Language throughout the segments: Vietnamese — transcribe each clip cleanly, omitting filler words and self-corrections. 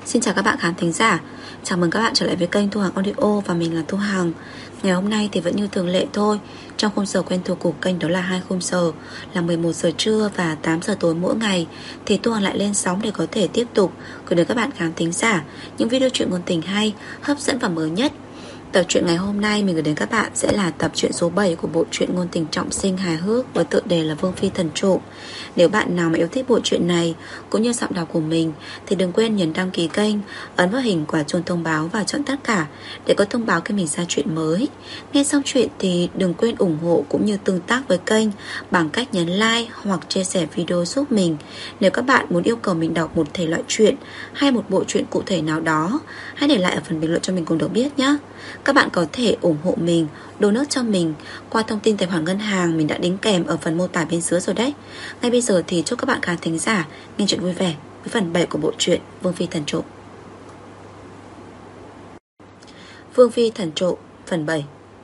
Xin chào các bạn khán thính giả. Chào mừng các bạn trở lại với kênh Thu Hằng Audio và mình là Thu Hằng. Ngày hôm nay thì vẫn như thường lệ thôi. Trong khung giờ quen thuộc của kênh đó là 2 khung giờ là 11 giờ trưa và 8 giờ tối mỗi ngày. Thì Thu Hằng lại lên sóng để có thể tiếp tục gửi đến các bạn khán thính giả những video truyện ngôn tình hay, hấp dẫn và mới nhất. Tập truyện ngày hôm nay mình gửi đến các bạn sẽ là tập truyện số 7 của bộ truyện ngôn tình trọng sinh hài hước với tựa đề là Vương Phi Thần Trộm. Nếu bạn nào mà yêu thích bộ truyện này cũng như giọng đọc của mình thì đừng quên nhấn đăng ký kênh, ấn vào hình quả chuông thông báo và chọn tất cả để có thông báo khi mình ra truyện mới. Nghe xong truyện thì đừng quên ủng hộ cũng như tương tác với kênh bằng cách nhấn like hoặc chia sẻ video giúp mình. Nếu các bạn muốn yêu cầu mình đọc một thể loại truyện hay một bộ truyện cụ thể nào đó, hãy để lại ở phần bình luận cho mình cùng được biết nhé. Các bạn có thể ủng hộ mình, donate cho mình qua thông tin tài khoản ngân hàng mình đã đính kèm ở phần mô tả bên dưới rồi đấy. Ngay bây giờ thì chúc các bạn khán thính giả nghe chuyện vui vẻ với phần 7 của bộ truyện Vương Phi Thần Trộm. Vương Phi Thần Trộm phần 7.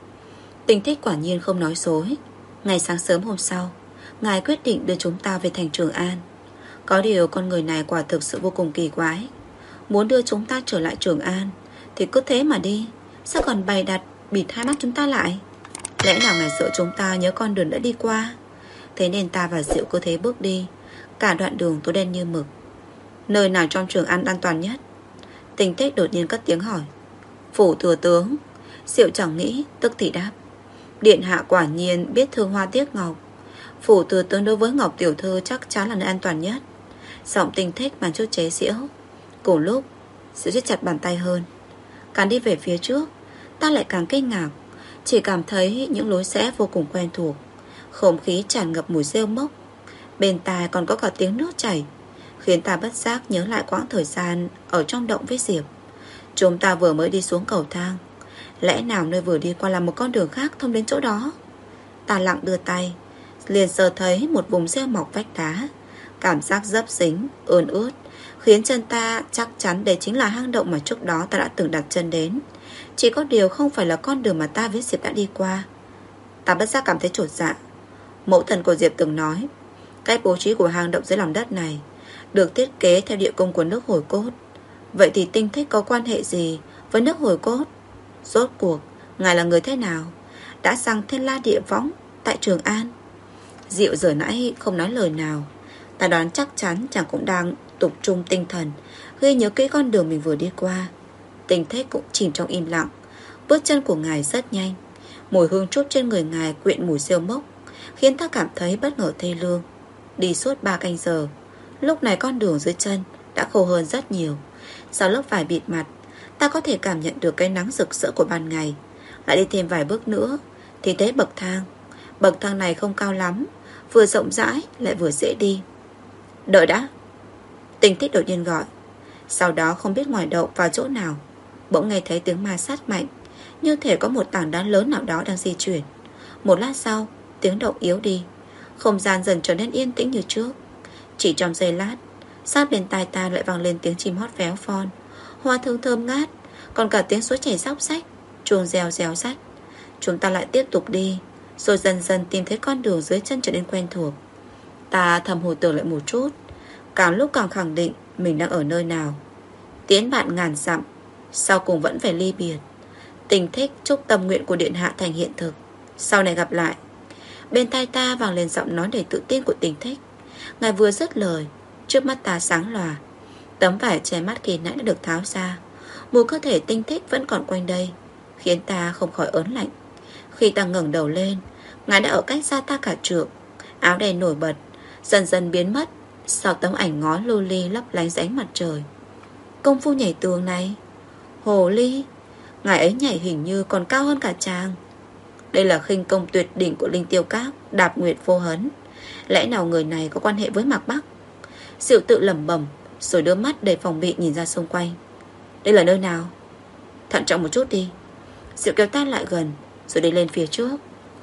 Tình Thích quả nhiên không nói dối. Ngày sáng sớm hôm sau, ngài quyết định đưa chúng ta về thành Trường An. Có điều con người này quả thực sự vô cùng kỳ quái. Muốn đưa chúng ta trở lại Trường An thì cứ thế mà đi, sao còn bày đặt bịt hai mắt chúng ta lại? Lẽ nào ngài sợ chúng ta nhớ con đường đã đi qua? Thế nên ta và Diệu cứ thế bước đi. Cả đoạn đường tối đen như mực. Nơi nào trong Trường An an toàn nhất? Tình Thích đột nhiên cất tiếng hỏi. Phủ thừa tướng. Diệu chẳng nghĩ, tức thì đáp. Điện hạ quả nhiên biết thương hoa tiếc ngọc. Phủ thừa tướng đối với Ngọc tiểu thư chắc chắn là nơi an toàn nhất. Giọng Tình Thích mang chút chế giễu. Cùng lúc Diệu siết chặt bàn tay hơn. Càng đi về phía trước, ta lại càng kinh ngạc. Chỉ cảm thấy những lối rẽ vô cùng quen thuộc. Không khí tràn ngập mùi rêu mốc. Bên tai còn có cả tiếng nước chảy, khiến ta bất giác nhớ lại quãng thời gian ở trong động với Diệp. Chúng ta vừa mới đi xuống cầu thang. Lẽ nào nơi vừa đi qua là một con đường khác thông đến chỗ đó? Ta lặng đưa tay, liền sờ thấy một vùng rêu mọc vách đá. Cảm giác dấp dính, ươn ướt, khiến chân ta chắc chắn đây chính là hang động mà trước đó ta đã từng đặt chân đến. Chỉ có điều không phải là con đường mà ta với Diệp đã đi qua. Ta bất giác cảm thấy chột dạ. Mẫu thần của Diệp từng nói, cách bố trí của hang động dưới lòng đất này được thiết kế theo địa cung của nước Hồi Cốt. Vậy thì Tinh Thích có quan hệ gì với nước Hồi Cốt? Rốt cuộc ngài là người thế nào, đã sang thiên la địa võng tại Trường An? Diệu giờ nãy không nói lời nào. Ta đoán chắc chắn chàng cũng đang tập trung tinh thần ghi nhớ kỹ con đường mình vừa đi qua. Tình Thích cũng chìm trong im lặng. Bước chân của ngài rất nhanh. Mùi hương trút trên người ngài quyện mùi rêu mốc, khiến ta cảm thấy bất ngờ thê lương. Đi suốt 3 canh giờ, lúc này con đường dưới chân đã khô hơn rất nhiều. Sau lớp vải bịt mặt, ta có thể cảm nhận được cái nắng rực rỡ của ban ngày. Lại đi thêm vài bước nữa thì thấy bậc thang. Bậc thang này không cao lắm, vừa rộng rãi lại vừa dễ đi. Đợi đã. Tình Thích đột nhiên gọi. Sau đó không biết ngoài động vào chỗ nào, bỗng nghe thấy tiếng ma sát mạnh, như thể có một tảng đá lớn nào đó đang di chuyển. Một lát sau, tiếng động yếu đi. Không gian dần trở nên yên tĩnh như trước. Chỉ trong giây lát, sát bên tai ta lại vang lên tiếng chim hót véo von, hoa thơm thơm ngát, còn cả tiếng suối chảy róc rách, chuông reo réo rắt. Chúng ta lại tiếp tục đi, rồi dần dần tìm thấy con đường dưới chân trở nên quen thuộc. Ta thầm hồi tưởng lại một chút, càng lúc càng khẳng định mình đang ở nơi nào. Tiến bạn ngàn dặm, sau cùng vẫn phải ly biệt. Tình Thích chúc tâm nguyện của điện hạ thành hiện thực. Sau này gặp lại. Bên tai ta vang lên giọng nói đầy tự tin của Tình Thích. Ngài vừa dứt lời, trước mắt ta sáng lòa. Tấm vải che mắt kỳ nãy đã được tháo ra. Mùi cơ thể Tinh Thích vẫn còn quanh đây, khiến ta không khỏi ớn lạnh. Khi ta ngẩng đầu lên, ngài đã ở cách xa ta cả trượng. Áo đen nổi bật, dần dần biến mất sau tấm ảnh ngó lưu ly lấp lánh dưới ánh mặt trời. Công phu nhảy tường này, hồ ly, ngài ấy nhảy hình như còn cao hơn cả chàng. Đây là khinh công tuyệt đỉnh của Linh Tiêu Các, Đạp Nguyệt Vô Hấn. Lẽ nào người này có quan hệ với Mạc Bắc? Diệu tự lẩm bẩm, rồi đưa mắt đầy phòng bị nhìn ra xung quanh. Đây là nơi nào? Thận trọng một chút đi. Diệu kéo ta lại gần, rồi đi lên phía trước.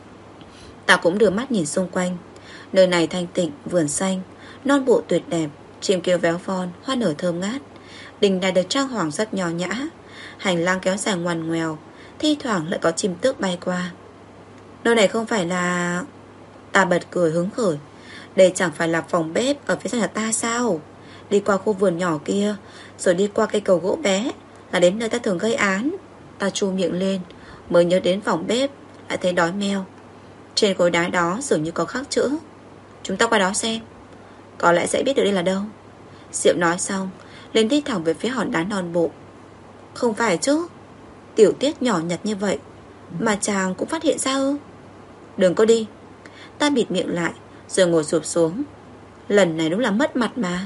Ta cũng đưa mắt nhìn xung quanh. Nơi này thanh tịnh, vườn xanh, non bộ tuyệt đẹp, chim kêu véo von, hoa nở thơm ngát. Đình đài được trang hoàng rất nho nhã. Hành lang kéo dài ngoằn ngoèo, thi thoảng lại có chim tước bay qua. Nơi này không phải là... Ta bật cười hứng khởi. Đây chẳng phải là phòng bếp ở phía sau nhà ta sao? đi qua khu vườn nhỏ kia, rồi đi qua cây cầu gỗ bé, là đến nơi ta thường gây án. Ta chu miệng lên, mới nhớ đến phòng bếp, lại thấy đói meo. Trên khối đá đó dường như có khắc chữ. Chúng ta qua đó xem, có lẽ sẽ biết được đây là đâu. Diệu nói xong lên đi thẳng về phía hòn đá non bộ. Không phải chứ, tiểu tiết nhỏ nhặt như vậy mà chàng cũng phát hiện ra ư? Đừng có đi. Ta bịt miệng lại rồi ngồi sụp xuống. Lần này đúng là mất mặt mà.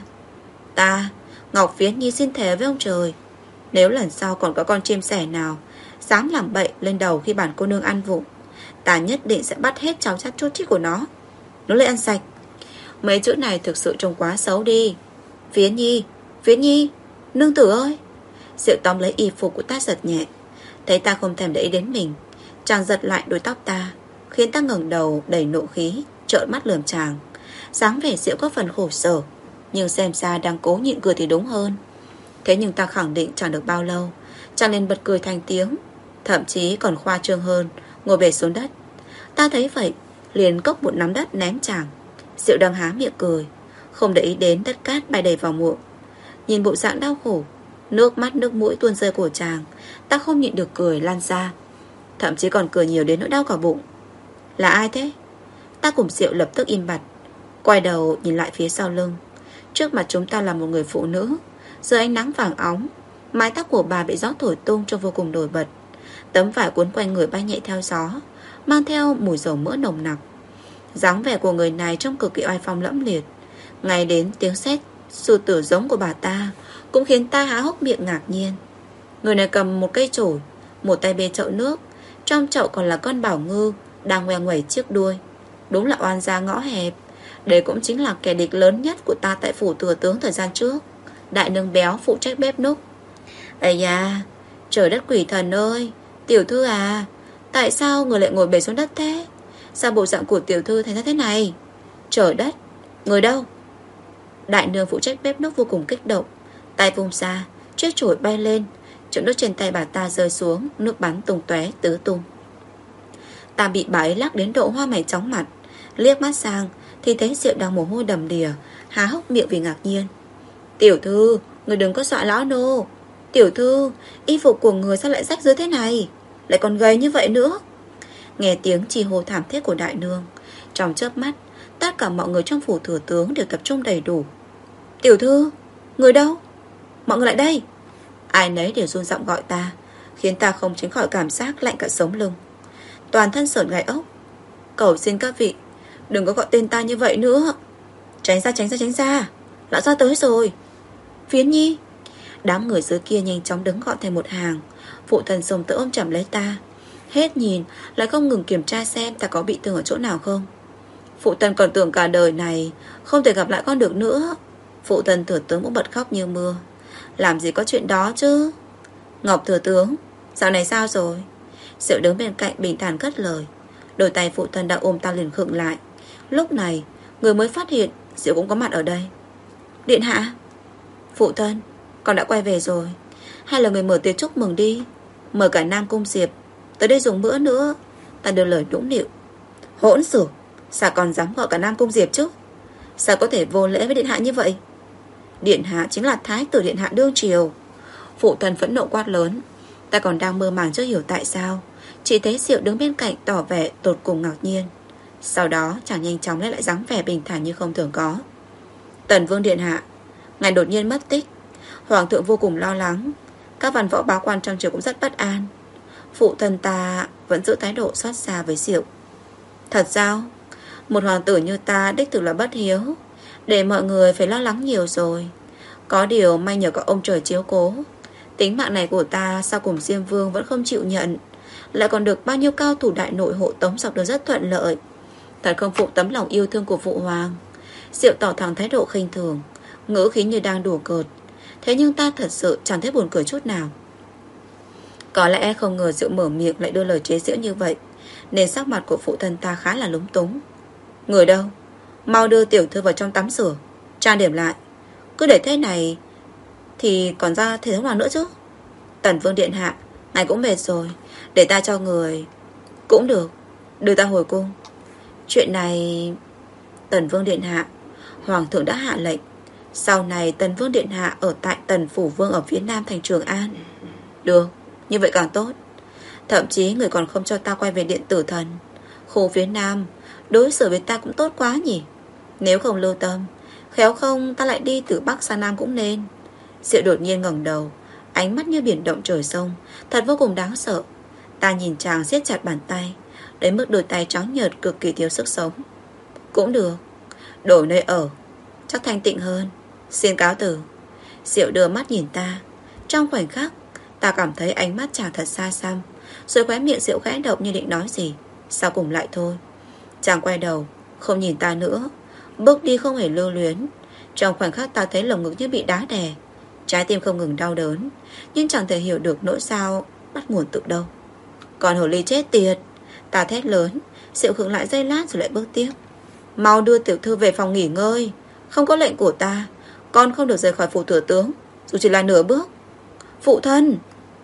Ta, Ngọc Phiến Nhi xin thề với ông trời, nếu lần sau còn có con chim sẻ nào dám làm bậy lên đầu khi bản cô nương ăn vụng, ta nhất định sẽ bắt hết cháu chắt chút chít của nó. Nó lấy ăn sạch. Mấy chữ này thực sự trông quá xấu đi. Phiến Nhi, Phiến Nhi, nương tử ơi. Diệu tóm lấy y phục của ta giật nhẹ. Thấy ta không thèm để ý đến mình, chàng giật lại đuôi tóc ta, khiến ta ngẩng đầu đầy nộ khí, trợn mắt lườm chàng. Dáng vẻ Diệu có phần khổ sở, nhưng xem ra đang cố nhịn cười thì đúng hơn. Thế nhưng ta khẳng định chẳng được bao lâu, chàng liền bật cười thành tiếng, thậm chí còn khoa trương hơn, ngồi bệt xuống đất. Ta thấy vậy liền cốc một nắm đất ném chàng. Diệu đang há miệng cười, không để ý đến đất cát bay đầy vào muộn. Nhìn bộ dạng đau khổ, nước mắt nước mũi tuôn rơi của chàng, ta không nhịn được cười lan ra, thậm chí còn cười nhiều đến nỗi đau cả bụng. Là ai thế? Ta cùng Diệu lập tức im bặt, quay đầu nhìn lại phía sau lưng. Trước mặt chúng ta là một người phụ nữ, dưới ánh nắng vàng óng, mái tóc của bà bị gió thổi tung trông vô cùng nổi bật. Tấm vải cuốn quanh người bay nhẹ theo gió, mang theo mùi dầu mỡ nồng nặc. Dáng vẻ của người này trông cực kỳ oai phong lẫm liệt. Ngay đến tiếng sét sư tử giống của bà ta cũng khiến ta há hốc miệng ngạc nhiên. Người này cầm một cây chổi, một tay bê chậu nước, trong chậu còn là con bảo ngư đang ngoe nguẩy chiếc đuôi. Đúng là oan gia ngõ hẹp. Đây cũng chính là kẻ địch lớn nhất của ta tại phủ thừa tướng thời gian trước, đại nương béo phụ trách bếp núc. Ây da, trời đất quỷ thần ơi, tiểu thư à, tại sao người lại ngồi bệt xuống đất thế? Sao bộ dạng của tiểu thư thành ra thế này? Trời đất, người đâu? Đại nương phụ trách bếp núc vô cùng kích động, tay vung ra, chiếc chổi bay lên, chậu nước trên tay bà ta rơi xuống, nước bắn tung tóe tứ tung. Ta bị bà ấy lắc đến độ hoa mày chóng mặt, liếc mắt sang thì thấy Diệu đang mồ hôi đầm đìa, há hốc miệng vì ngạc nhiên. Tiểu thư, người đừng có dọa lão nô. Tiểu thư, y phục của người sao lại rách rưới thế này, lại còn gầy như vậy nữa. Nghe tiếng chi hô thảm thiết của đại nương, trong chớp mắt tất cả mọi người trong phủ thừa tướng đều tập trung đầy đủ. Tiểu thư, người đâu? Mọi người lại đây. Ai nấy đều run giọng gọi ta, khiến ta không tránh khỏi cảm giác lạnh cả sống lưng, toàn thân sởn gai ốc. Cầu xin các vị đừng có gọi tên ta như vậy nữa. Tránh ra, tránh ra, tránh ra, lão gia tới rồi. Phiến Nhi. Đám người dưới kia nhanh chóng đứng gọn thành một hàng. Phụ thần xông tới ôm chầm lấy ta, hết nhìn lại không ngừng kiểm tra xem ta có bị thương ở chỗ nào không. Phụ thần còn tưởng cả đời này không thể gặp lại con được nữa. Phụ thần thừa tướng cũng bật khóc như mưa. Làm gì có chuyện đó chứ. Ngọc thừa tướng, dạo này sao rồi? Diệu đứng bên cạnh bình thản cất lời. Đôi tay phụ thân đã ôm ta liền khựng lại. Lúc này người mới phát hiện Diệu cũng có mặt ở đây. Điện hạ. Phụ thân, con đã quay về rồi. Hay là người mở tiệc chúc mừng đi, mời cả Nam Cung Diệp tới đây dùng bữa nữa. Ta đưa lời nũng nịu. Hỗn xược, sao còn dám gọi cả Nam Cung Diệp chứ? Sao có thể vô lễ với điện hạ như vậy? Điện hạ chính là thái tử điện hạ đương triều. Phụ thân phẫn nộ quát lớn. Ta còn đang mơ màng chưa hiểu tại sao, chỉ thấy Diệu đứng bên cạnh tỏ vẻ tột cùng ngạc nhiên. Sau đó chàng nhanh chóng lấy lại dáng vẻ bình thản như không thường có. Tần vương điện hạ, ngài đột nhiên mất tích, hoàng thượng vô cùng lo lắng. Các văn võ báo quan trong triều cũng rất bất an. Phụ thân ta vẫn giữ thái độ xót xa với Diệu. Thật sao? Một hoàng tử như ta đích thực là bất hiếu, để mọi người phải lo lắng nhiều rồi. Có điều may nhờ có ông trời chiếu cố, tính mạng này của ta sau cùng Diêm Vương vẫn không chịu nhận, lại còn được bao nhiêu cao thủ đại nội hộ tống dọc đường rất thuận lợi. Thật không phụ tấm lòng yêu thương của phụ hoàng. Diệu tỏ thẳng thái độ khinh thường, ngữ khí như đang đùa cợt. Thế nhưng ta thật sự chẳng thấy buồn cười chút nào. Có lẽ không ngờ Diệu mở miệng lại đưa lời chế giễu như vậy, nên sắc mặt của phụ thân ta khá là lúng túng. Người đâu? Mau đưa tiểu thư vào trong tắm rửa, trang điểm lại. Cứ để thế này thì còn ra thể thống nào nữa chứ. Tần vương điện hạ, ngài cũng mệt rồi, để ta cho người. Cũng được, đưa ta hồi cung. Chuyện này... Tần vương điện hạ, hoàng thượng đã hạ lệnh, Sau này Tần Vương Điện Hạ ở tại Tần Phủ Vương ở phía nam thành Trường An. Được, như vậy càng tốt. Thậm chí người còn không cho ta quay về Điện Tử Thần. Khu phía nam đối xử với ta cũng tốt quá nhỉ. Nếu không lưu tâm, khéo không ta lại đi từ Bắc sang Nam cũng nên. Diệu đột nhiên ngẩng đầu, ánh mắt như biển động trời sông, thật vô cùng đáng sợ. Ta nhìn chàng siết chặt bàn tay, đến mức đôi tay trắng nhợt cực kỳ thiếu sức sống. Cũng được, đổi nơi ở chắc thanh tịnh hơn. Xin cáo từ. Diệu đưa mắt nhìn ta. Trong khoảnh khắc ta cảm thấy ánh mắt chàng thật xa xăm, rồi khóe miệng Diệu khẽ động như định nói gì, sau cùng lại thôi. Chàng quay đầu, không nhìn ta nữa, bước đi không hề lưu luyến. Trong khoảnh khắc ta thấy lồng ngực như bị đá đè, trái tim không ngừng đau đớn, nhưng chẳng thể hiểu được nỗi sao bắt nguồn từ đâu. Còn hồ ly chết tiệt, ta thét lớn. Diệu khựng lại giây lát rồi lại bước tiếp. Mau đưa tiểu thư về phòng nghỉ ngơi. Không có lệnh của ta, con không được rời khỏi phủ thừa tướng, dù chỉ là nửa bước. Phụ thân,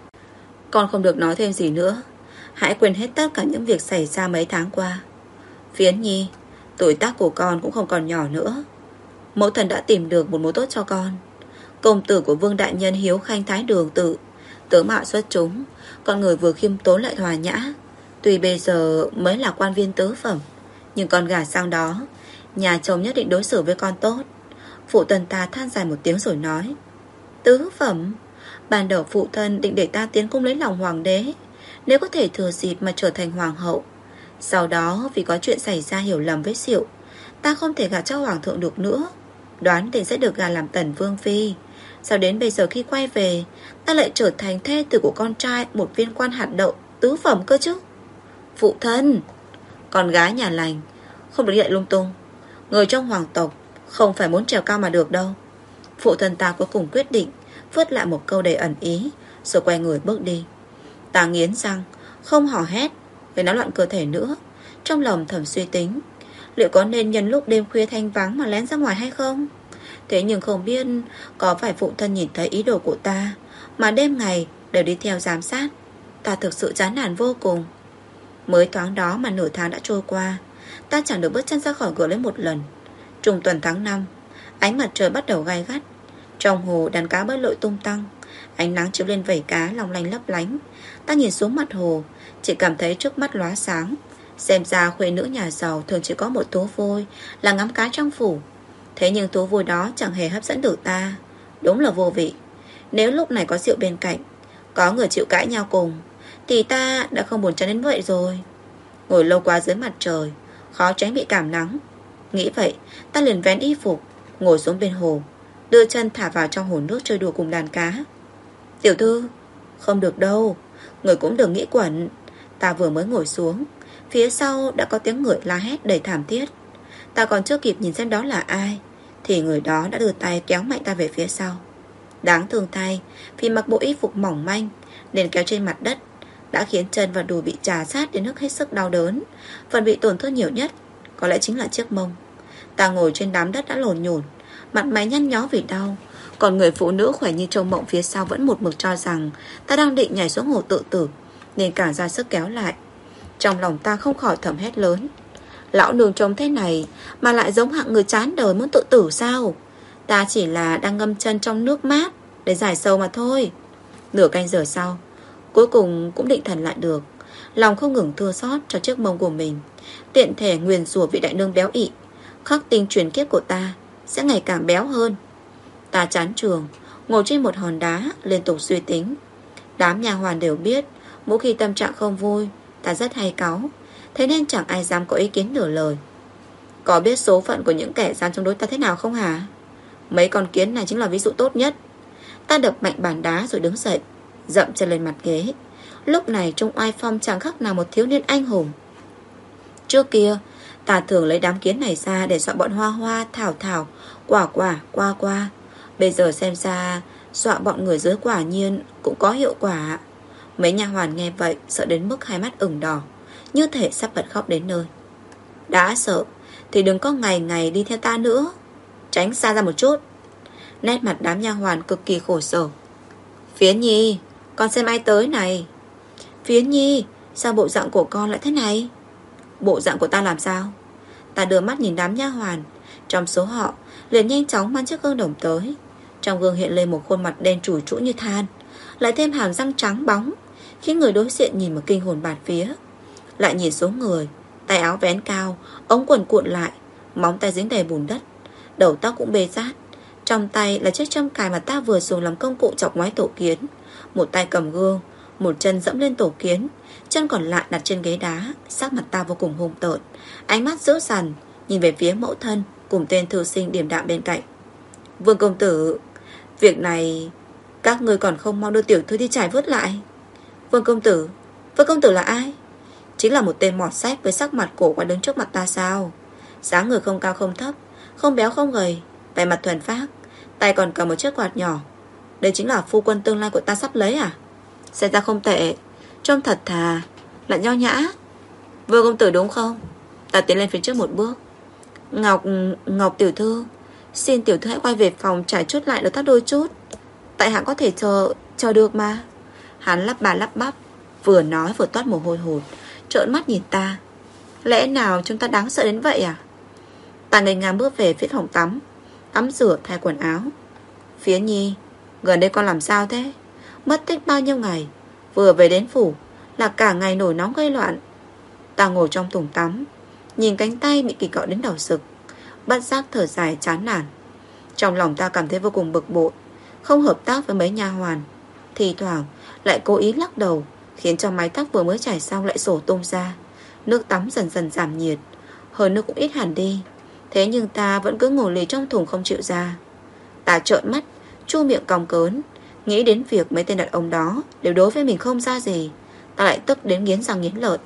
con không được nói thêm gì nữa. Hãy quên hết tất cả những việc xảy ra mấy tháng qua. Phiến Nhi, tuổi tác của con cũng không còn nhỏ nữa. Mẫu thần đã tìm được một mối tốt cho con. Công tử của Vương đại nhân hiếu khanh thái đường tự, tướng mạo xuất chúng, con người vừa khiêm tốn lại hòa nhã. Tuy bây giờ mới là quan viên tứ phẩm, nhưng con gả sang đó, nhà chồng nhất định đối xử với con tốt. Phụ thân ta than dài một tiếng rồi nói, tứ phẩm? Ban đầu phụ thân định để ta tiến cung lấy lòng hoàng đế, nếu có thể thừa dịp mà trở thành hoàng hậu. Sau đó vì có chuyện xảy ra hiểu lầm với Diệu, ta không thể gả cho hoàng thượng được nữa, đoán định sẽ được gả làm Tần Vương phi. Sao đến bây giờ khi quay về, ta lại trở thành thê tử của con trai một viên quan hạt đậu tứ phẩm cơ chứ? Phụ thân, con gái nhà lành không được dạy lung tung. Người trong hoàng tộc không phải muốn trèo cao mà được đâu. Phụ thân ta cuối cùng quyết định vớt lại một câu đầy ẩn ý, rồi quay người bước đi. Ta nghiến răng, không hò hét gây náo loạn cơ thể nữa. Trong lòng thầm suy tính, liệu có nên nhân lúc đêm khuya thanh vắng mà lén ra ngoài hay không? Thế nhưng không biết có phải phụ thân nhìn thấy ý đồ của ta mà đêm ngày đều đi theo giám sát. Ta thực sự chán nản vô cùng. Mới thoáng đó mà nửa tháng đã trôi qua, ta chẳng được bước chân ra khỏi cửa lấy một lần. Trung tuần tháng 5, ánh mặt trời bắt đầu gay gắt. Trong hồ đàn cá bơi lội tung tăng, ánh nắng chiếu lên vảy cá long lanh lấp lánh. Ta nhìn xuống mặt hồ, chỉ cảm thấy trước mắt lóa sáng. Xem ra khuê nữ nhà giàu thường chỉ có một thú vui là ngắm cá trong phủ. Thế nhưng thú vui đó chẳng hề hấp dẫn được ta. Đúng là vô vị. Nếu lúc này có Diệu bên cạnh, có người chịu cãi nhau cùng, thì ta đã không buồn chán đến vậy rồi. Ngồi lâu quá dưới mặt trời, khó tránh bị cảm nắng. Nghĩ vậy, ta liền vén y phục, ngồi xuống bên hồ, đưa chân thả vào trong hồ nước chơi đùa cùng đàn cá. Tiểu thư, không được đâu, người cũng đừng nghĩ quẩn. Ta vừa mới ngồi xuống, phía sau đã có tiếng người la hét đầy thảm thiết. Ta còn chưa kịp nhìn xem đó là ai, thì người đó đã đưa tay kéo mạnh ta về phía sau. Đáng thương thay, vì mặc bộ y phục mỏng manh nên kéo trên mặt đất đã khiến chân và đùi bị chà sát đến mức hết sức đau đớn. Phần bị tổn thương nhiều nhất có lẽ chính là chiếc mông. Ta ngồi trên đám đất đã lồn nhồn, mặt mày nhăn nhó vì đau. Còn người phụ nữ khỏe như trâu mộng phía sau vẫn một mực cho rằng ta đang định nhảy xuống hồ tự tử, nên càng ra sức kéo lại. Trong lòng ta không khỏi thầm hét lớn, lão nương trông thế này mà lại giống hạng người chán đời muốn tự tử sao? Ta chỉ là đang ngâm chân trong nước mát để giải sầu mà thôi. Nửa canh giờ sau, cuối cùng cũng định thần lại được. Lòng không ngừng thưa xót cho chiếc mông của mình, tiện thể nguyền rủa vị đại nương béo ị, khắc tinh truyền kiếp của ta sẽ ngày càng béo hơn. Ta chán trường, ngồi trên một hòn đá liên tục suy tính. Đám nhà hoàn đều biết mỗi khi tâm trạng không vui, ta rất hay cáu, thế nên chẳng ai dám có ý kiến nửa lời. Có biết số phận của những kẻ dám chống đối ta thế nào không hả? Mấy con kiến này chính là ví dụ tốt nhất. Ta đập mạnh bàn đá rồi đứng dậy, dậm chân lên mặt ghế. Lúc này trông oai phong chẳng khác nào một thiếu niên anh hùng. Trước kia ta thường lấy đám kiến này ra để dọa bọn Hoa Hoa, Thảo Thảo, Quả Quả, Qua Qua. Bây giờ xem ra dọa bọn người dưới quả nhiên cũng có hiệu quả. Mấy nha hoàn nghe vậy sợ đến mức hai mắt ửng đỏ, như thể sắp bật khóc đến nơi. Đã sợ thì đừng có ngày ngày đi theo ta nữa, tránh xa ra một chút. Nét mặt đám nha hoàn cực kỳ khổ sở. Phiến Nhi, con xem ai tới này. Phiến Nhi, sao bộ dạng của con lại thế này? Bộ dạng của ta làm sao? Ta đưa mắt nhìn đám nha hoàn, Trong số họ liền nhanh chóng mang chiếc gương đồng tới. Trong gương hiện lên một khuôn mặt đen trùi trũi như than, lại thêm hàm răng trắng bóng, khiến người đối diện nhìn mà kinh hồn bạt vía. Lại nhìn xuống người, tay áo vén cao, ống quần cuộn lại, móng tay dính đầy bùn đất, đầu tóc cũng bê rát. Trong tay là chiếc châm cài mà ta vừa dùng làm công cụ chọc ngoái tổ kiến. Một tay cầm gương, một chân dẫm lên tổ kiến, chân còn lại đặt trên ghế đá. Sắc mặt ta vô cùng hung tợn, ánh mắt dữ dằn nhìn về phía mẫu thân cùng tên thư sinh điềm đạm bên cạnh. Vương công tử, việc này các người còn không mau đưa tiểu thư đi trải vớt lại. Vương công tử? Vương công tử là ai? Chính là một tên mọt sách với sắc mặt cổ quái đứng trước mặt ta sao? Dáng người không cao không thấp, không béo không gầy, vẻ mặt thuần phác, tay còn cầm một chiếc quạt nhỏ. Đây chính là phu quân tương lai của ta sắp lấy à? Xem ra không tệ, trông thật thà, lại nho nhã. Vương công tử đúng không? Ta tiến lên phía trước một bước. Ngọc tiểu thư, xin tiểu thư hãy quay về phòng trải chút lại đầu tóc đôi chút. Tại hạ có thể chờ được mà. Hắn lắp bà lắp bắp, vừa nói vừa toát mồ hôi hột, trợn mắt nhìn ta. Lẽ nào chúng ta đáng sợ đến vậy à? Ta ngây ngang bước về phía phòng tắm rửa thay quần áo. Phiến Nhi, gần đây con làm sao thế? Mất tích bao nhiêu ngày, vừa về đến phủ là cả ngày nổi nóng gây loạn. Ta ngồi trong thùng tắm, nhìn cánh tay bị kỳ cọ đến đau sực, bất giác thở dài chán nản. Trong lòng ta cảm thấy vô cùng bực bội, không hợp tác với mấy nha hoàn, thì thoảng lại cố ý lắc đầu, khiến cho mái tóc vừa mới chải xong lại xổ tung ra. Nước tắm dần dần giảm nhiệt, hơi nước cũng ít hẳn đi. Thế nhưng ta vẫn cứ ngồi lì trong thùng không chịu ra. Ta trợn mắt, chu miệng cong cớn, nghĩ đến việc mấy tên đàn ông đó đều đối với mình không ra gì. Ta lại tức đến nghiến răng nghiến lợi.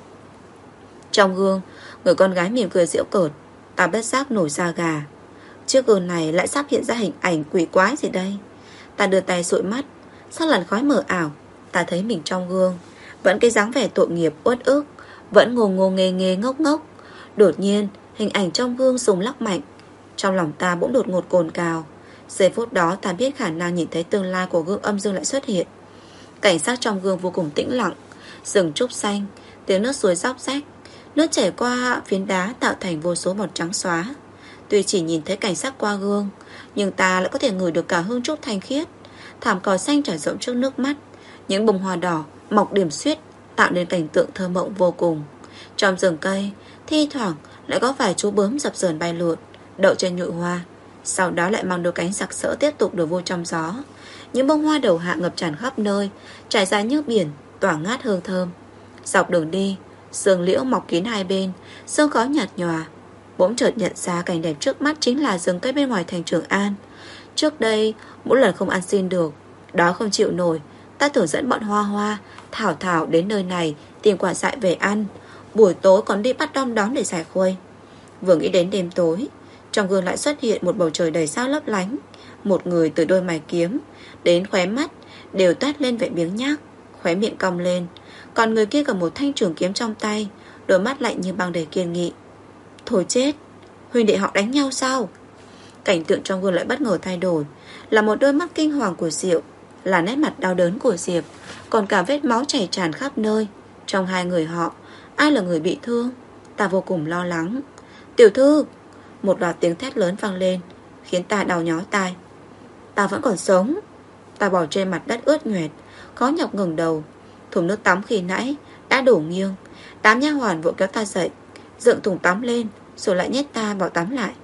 Trong gương, người con gái mỉm cười giễu cợt. Ta bất giác nổi da gà. Chiếc gương này lại sắp hiện ra hình ảnh quỷ quái gì đây? Ta đưa tay dụi mắt, sau làn khói mờ ảo, ta thấy mình trong gương vẫn cái dáng vẻ tội nghiệp uất ức, vẫn ngô ngô nghề nghề ngốc ngốc. Đột nhiên hình ảnh trong gương rung lắc mạnh. Trong lòng ta bỗng đột ngột cồn cào. Giây phút đó ta biết khả năng nhìn thấy tương lai của gương âm dương lại xuất hiện. Cảnh sát trong gương vô cùng tĩnh lặng, rừng trúc xanh, tiếng nước suối róc rách, nước chảy qua phiến đá tạo thành vô số bọt trắng xóa. Tuy chỉ nhìn thấy cảnh sát qua gương, nhưng ta lại có thể ngửi được cả hương trúc thanh khiết. Thảm cỏ xanh trải rộng trước nước mắt, những bông hoa đỏ mọc điểm xuyết tạo nên cảnh tượng thơ mộng vô cùng. Trong rừng cây thi thoảng lại có vài chú bướm dập dờn bay lượn, đậu trên nhụy hoa, sau đó lại mang đôi cánh sặc sỡ tiếp tục đổ vô trong gió. Những bông hoa đầu hạ ngập tràn khắp nơi, trải dài như biển, tỏa ngát hương thơm. Dọc đường đi, sương liễu mọc kín hai bên, sương khói nhạt nhòa. Bỗng chợt nhận ra cảnh đẹp trước mắt chính là rừng cây bên ngoài thành Trường An. Trước đây mỗi lần không ăn xin được, đói không chịu nổi, ta thường dẫn bọn Hoa Hoa, Thảo Thảo đến nơi này tìm quả dại về ăn. Buổi tối còn đi bắt đom đóm để giải khuây. Vừa nghĩ đến đêm tối, trong gương lại xuất hiện một bầu trời đầy sao lấp lánh. Một người từ đôi mày kiếm đến khóe mắt đều toát lên vẻ biếng nhác, khóe miệng cong lên. Còn người kia cầm một thanh trường kiếm trong tay, đôi mắt lạnh như băng đầy kiên nghị. Thôi chết, huynh đệ họ đánh nhau sao? Cảnh tượng trong gương lại bất ngờ thay đổi, là một đôi mắt kinh hoàng của Diệu, là nét mặt đau đớn của Diệp, còn cả vết máu chảy tràn khắp nơi. Trong hai người họ, ai là người bị thương? Ta vô cùng lo lắng. Tiểu thư! Một loạt tiếng thét lớn vang lên, khiến ta đau nhói tai. Ta vẫn còn sống. Ta bò trên mặt đất ướt nhoẹt, khó nhọc ngẩng đầu. Thùng nước tắm khi nãy đã đổ nghiêng. Đám nha hoàn vội kéo ta dậy, dựng thùng tắm lên, rồi lại nhét ta vào tắm lại.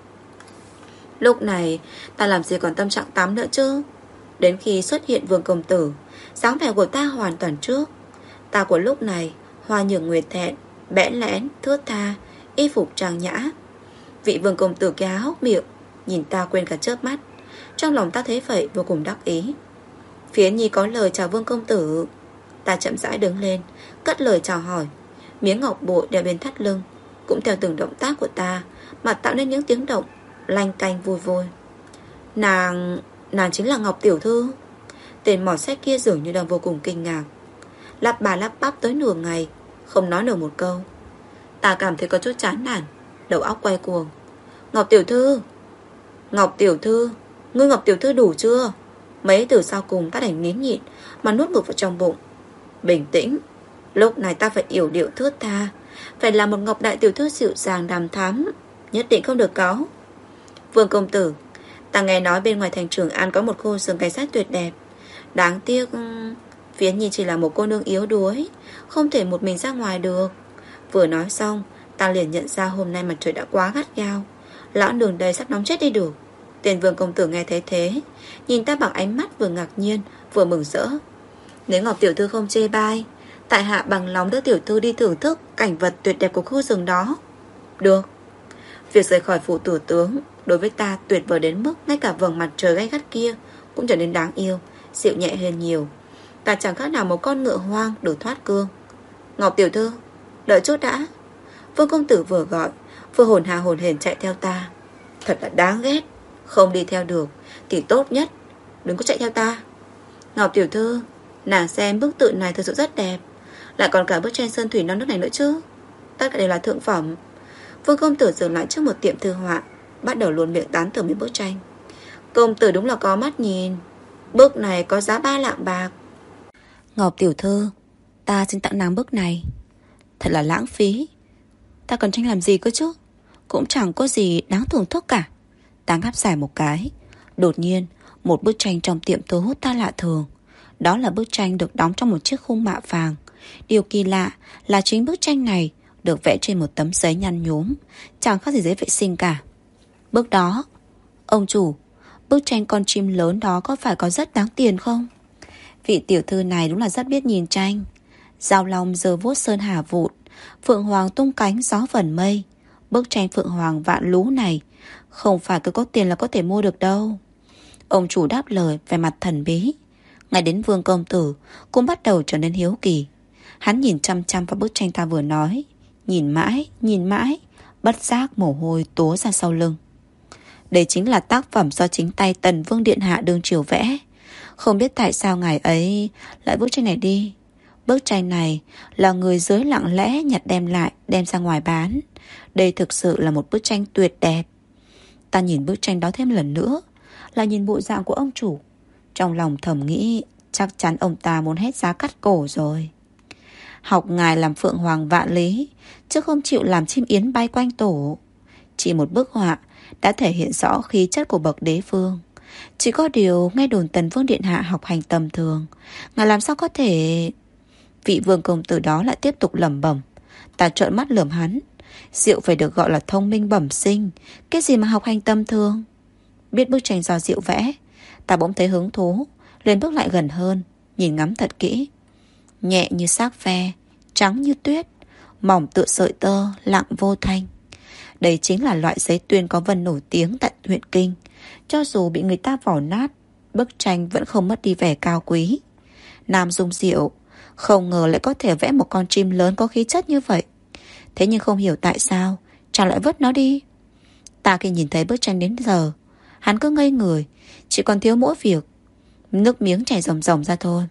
Lúc này ta làm gì còn tâm trạng tắm nữa chứ? Đến khi xuất hiện Vương công tử, dáng vẻ của ta hoàn toàn trước. Ta của lúc này hoa nhường nguyệt thẹn, bẽn lẽn, thướt tha, y phục trang nhã. Vị Vương công tử kia hốc miệng, nhìn ta quên cả chớp mắt. Trong lòng ta thấy vậy vô cùng đắc ý. Phiến Nhi có lời chào Vương công tử. Ta chậm rãi đứng lên, cất lời chào hỏi. Miếng ngọc bội đeo bên thắt lưng cũng theo từng động tác của ta mà tạo nên những tiếng động lanh canh vui vui. Nàng chính là Ngọc tiểu thư. Tên mọt sách kia dường như đang vô cùng kinh ngạc, lắp bà lắp bắp tới nửa ngày, không nói nổi một câu. Ta cảm thấy có chút chán nản, đầu óc quay cuồng. Ngọc tiểu thư, ngươi Ngọc tiểu thư đủ chưa? Mấy từ sau cùng ta đành nín nhịn mà nuốt ngược vào trong bụng. Bình tĩnh, lúc này ta phải yểu điệu thướt tha, phải là một Ngọc đại tiểu thư dịu dàng đàm thắm, nhất định không được cáu. Vương công tử, ta nghe nói bên ngoài thành Trường An có một khu rừng cảnh sát tuyệt đẹp. Đáng tiếc Phiến Nhi chỉ là một cô nương yếu đuối, không thể một mình ra ngoài được. Vừa nói xong, ta liền nhận ra hôm nay mặt trời đã quá gắt gao, lão đường đây sắp nóng chết đi được. Tên Vương công tử nghe thấy thế, nhìn ta bằng ánh mắt vừa ngạc nhiên vừa mừng rỡ. Nếu Ngọc tiểu thư không chê bai, tại hạ bằng lòng đưa tiểu thư đi thưởng thức cảnh vật tuyệt đẹp của khu rừng đó. Được. Việc rời khỏi phủ tử tướng đối với ta tuyệt vời đến mức ngay cả vầng mặt trời gay gắt kia cũng trở nên đáng yêu, dịu nhẹ hơn nhiều. Ta chẳng khác nào một con ngựa hoang được thoát cương. Ngọc tiểu thư, đợi chút đã. Vương công tử vừa gọi vừa hồn hà hồn hển chạy theo ta. Thật là đáng ghét. Không đi theo được thì tốt nhất đừng có chạy theo ta. Ngọc tiểu thư, nàng xem bức tượng này thực sự rất đẹp, lại còn cả bức tranh sơn thủy non nước này nữa chứ. Tất cả đều là thượng phẩm. Vương công tử dừng lại trước một tiệm thư họa, bắt đầu luôn miệng tán thưởng những bức tranh. Công tử đúng là có mắt nhìn. Bức này có giá 3 lạng bạc. Ngọc tiểu thư, ta xin tặng nàng bức này. Thật là lãng phí. Ta cần tranh làm gì cơ chứ? Cũng chẳng có gì đáng thưởng thức cả. Ta ngáp dài một cái. Đột nhiên một bức tranh trong tiệm thu hút ta lạ thường. Đó là bức tranh được đóng trong một chiếc khung mạ vàng. Điều kỳ lạ là chính bức tranh này được vẽ trên một tấm giấy nhăn nhúm, chẳng khác gì giấy vệ sinh cả. Bức đó, ông chủ, bức tranh con chim lớn đó có phải có rất đáng tiền không? Vị tiểu thư này đúng là rất biết nhìn tranh. Dao long giờ vuốt sơn hà vụt, phượng hoàng tung cánh gió vẩn mây. Bức tranh phượng hoàng vạn lú này không phải cứ có tiền là có thể mua được đâu. Ông chủ đáp lời về mặt thần bí. Ngay đến Vương công tử cũng bắt đầu trở nên hiếu kỳ. Hắn nhìn chăm chăm vào bức tranh ta vừa nói, nhìn mãi, bất giác mồ hôi túa ra sau lưng. Đây chính là tác phẩm do chính tay Tần Vương điện hạ đương triều vẽ. Không biết tại sao ngài ấy lại bức tranh này đi. Bức tranh này là người dưới lặng lẽ nhặt đem lại, đem ra ngoài bán. Đây thực sự là một bức tranh tuyệt đẹp. Ta nhìn bức tranh đó thêm lần nữa, là nhìn bộ dạng của ông chủ. Trong lòng thầm nghĩ chắc chắn ông ta muốn hết giá cắt cổ rồi. Học ngài làm phượng hoàng vạn lý, chứ không chịu làm chim yến bay quanh tổ. Chỉ một bức họa đã thể hiện rõ khí chất của bậc đế vương. Chỉ có điều nghe đồn Tần Vương điện hạ học hành tầm thường, ngài làm sao có thể... Vị vương công tử đó lại tiếp tục lẩm bẩm. Ta trợn mắt lườm hắn. Diệu phải được gọi là thông minh bẩm sinh, cái gì mà học hành tầm thường? Biết bức tranh do Diệu vẽ, ta bỗng thấy hứng thú, liền bước lại gần hơn, nhìn ngắm thật kỹ. Nhẹ như xác ve, trắng như tuyết, mỏng tựa sợi tơ, lặng vô thanh. Đây chính là loại giấy tuyên có vân nổi tiếng tại huyện Kinh. Cho dù bị người ta vỏ nát, bức tranh vẫn không mất đi vẻ cao quý. Nam Dung Diệu không ngờ lại có thể vẽ một con chim lớn có khí chất như vậy. Thế nhưng không hiểu tại sao chàng lại vứt nó đi. Ta khi nhìn thấy bức tranh đến giờ, hắn cứ ngây người, chỉ còn thiếu mỗi việc nước miếng chảy ròng ròng ra thôi.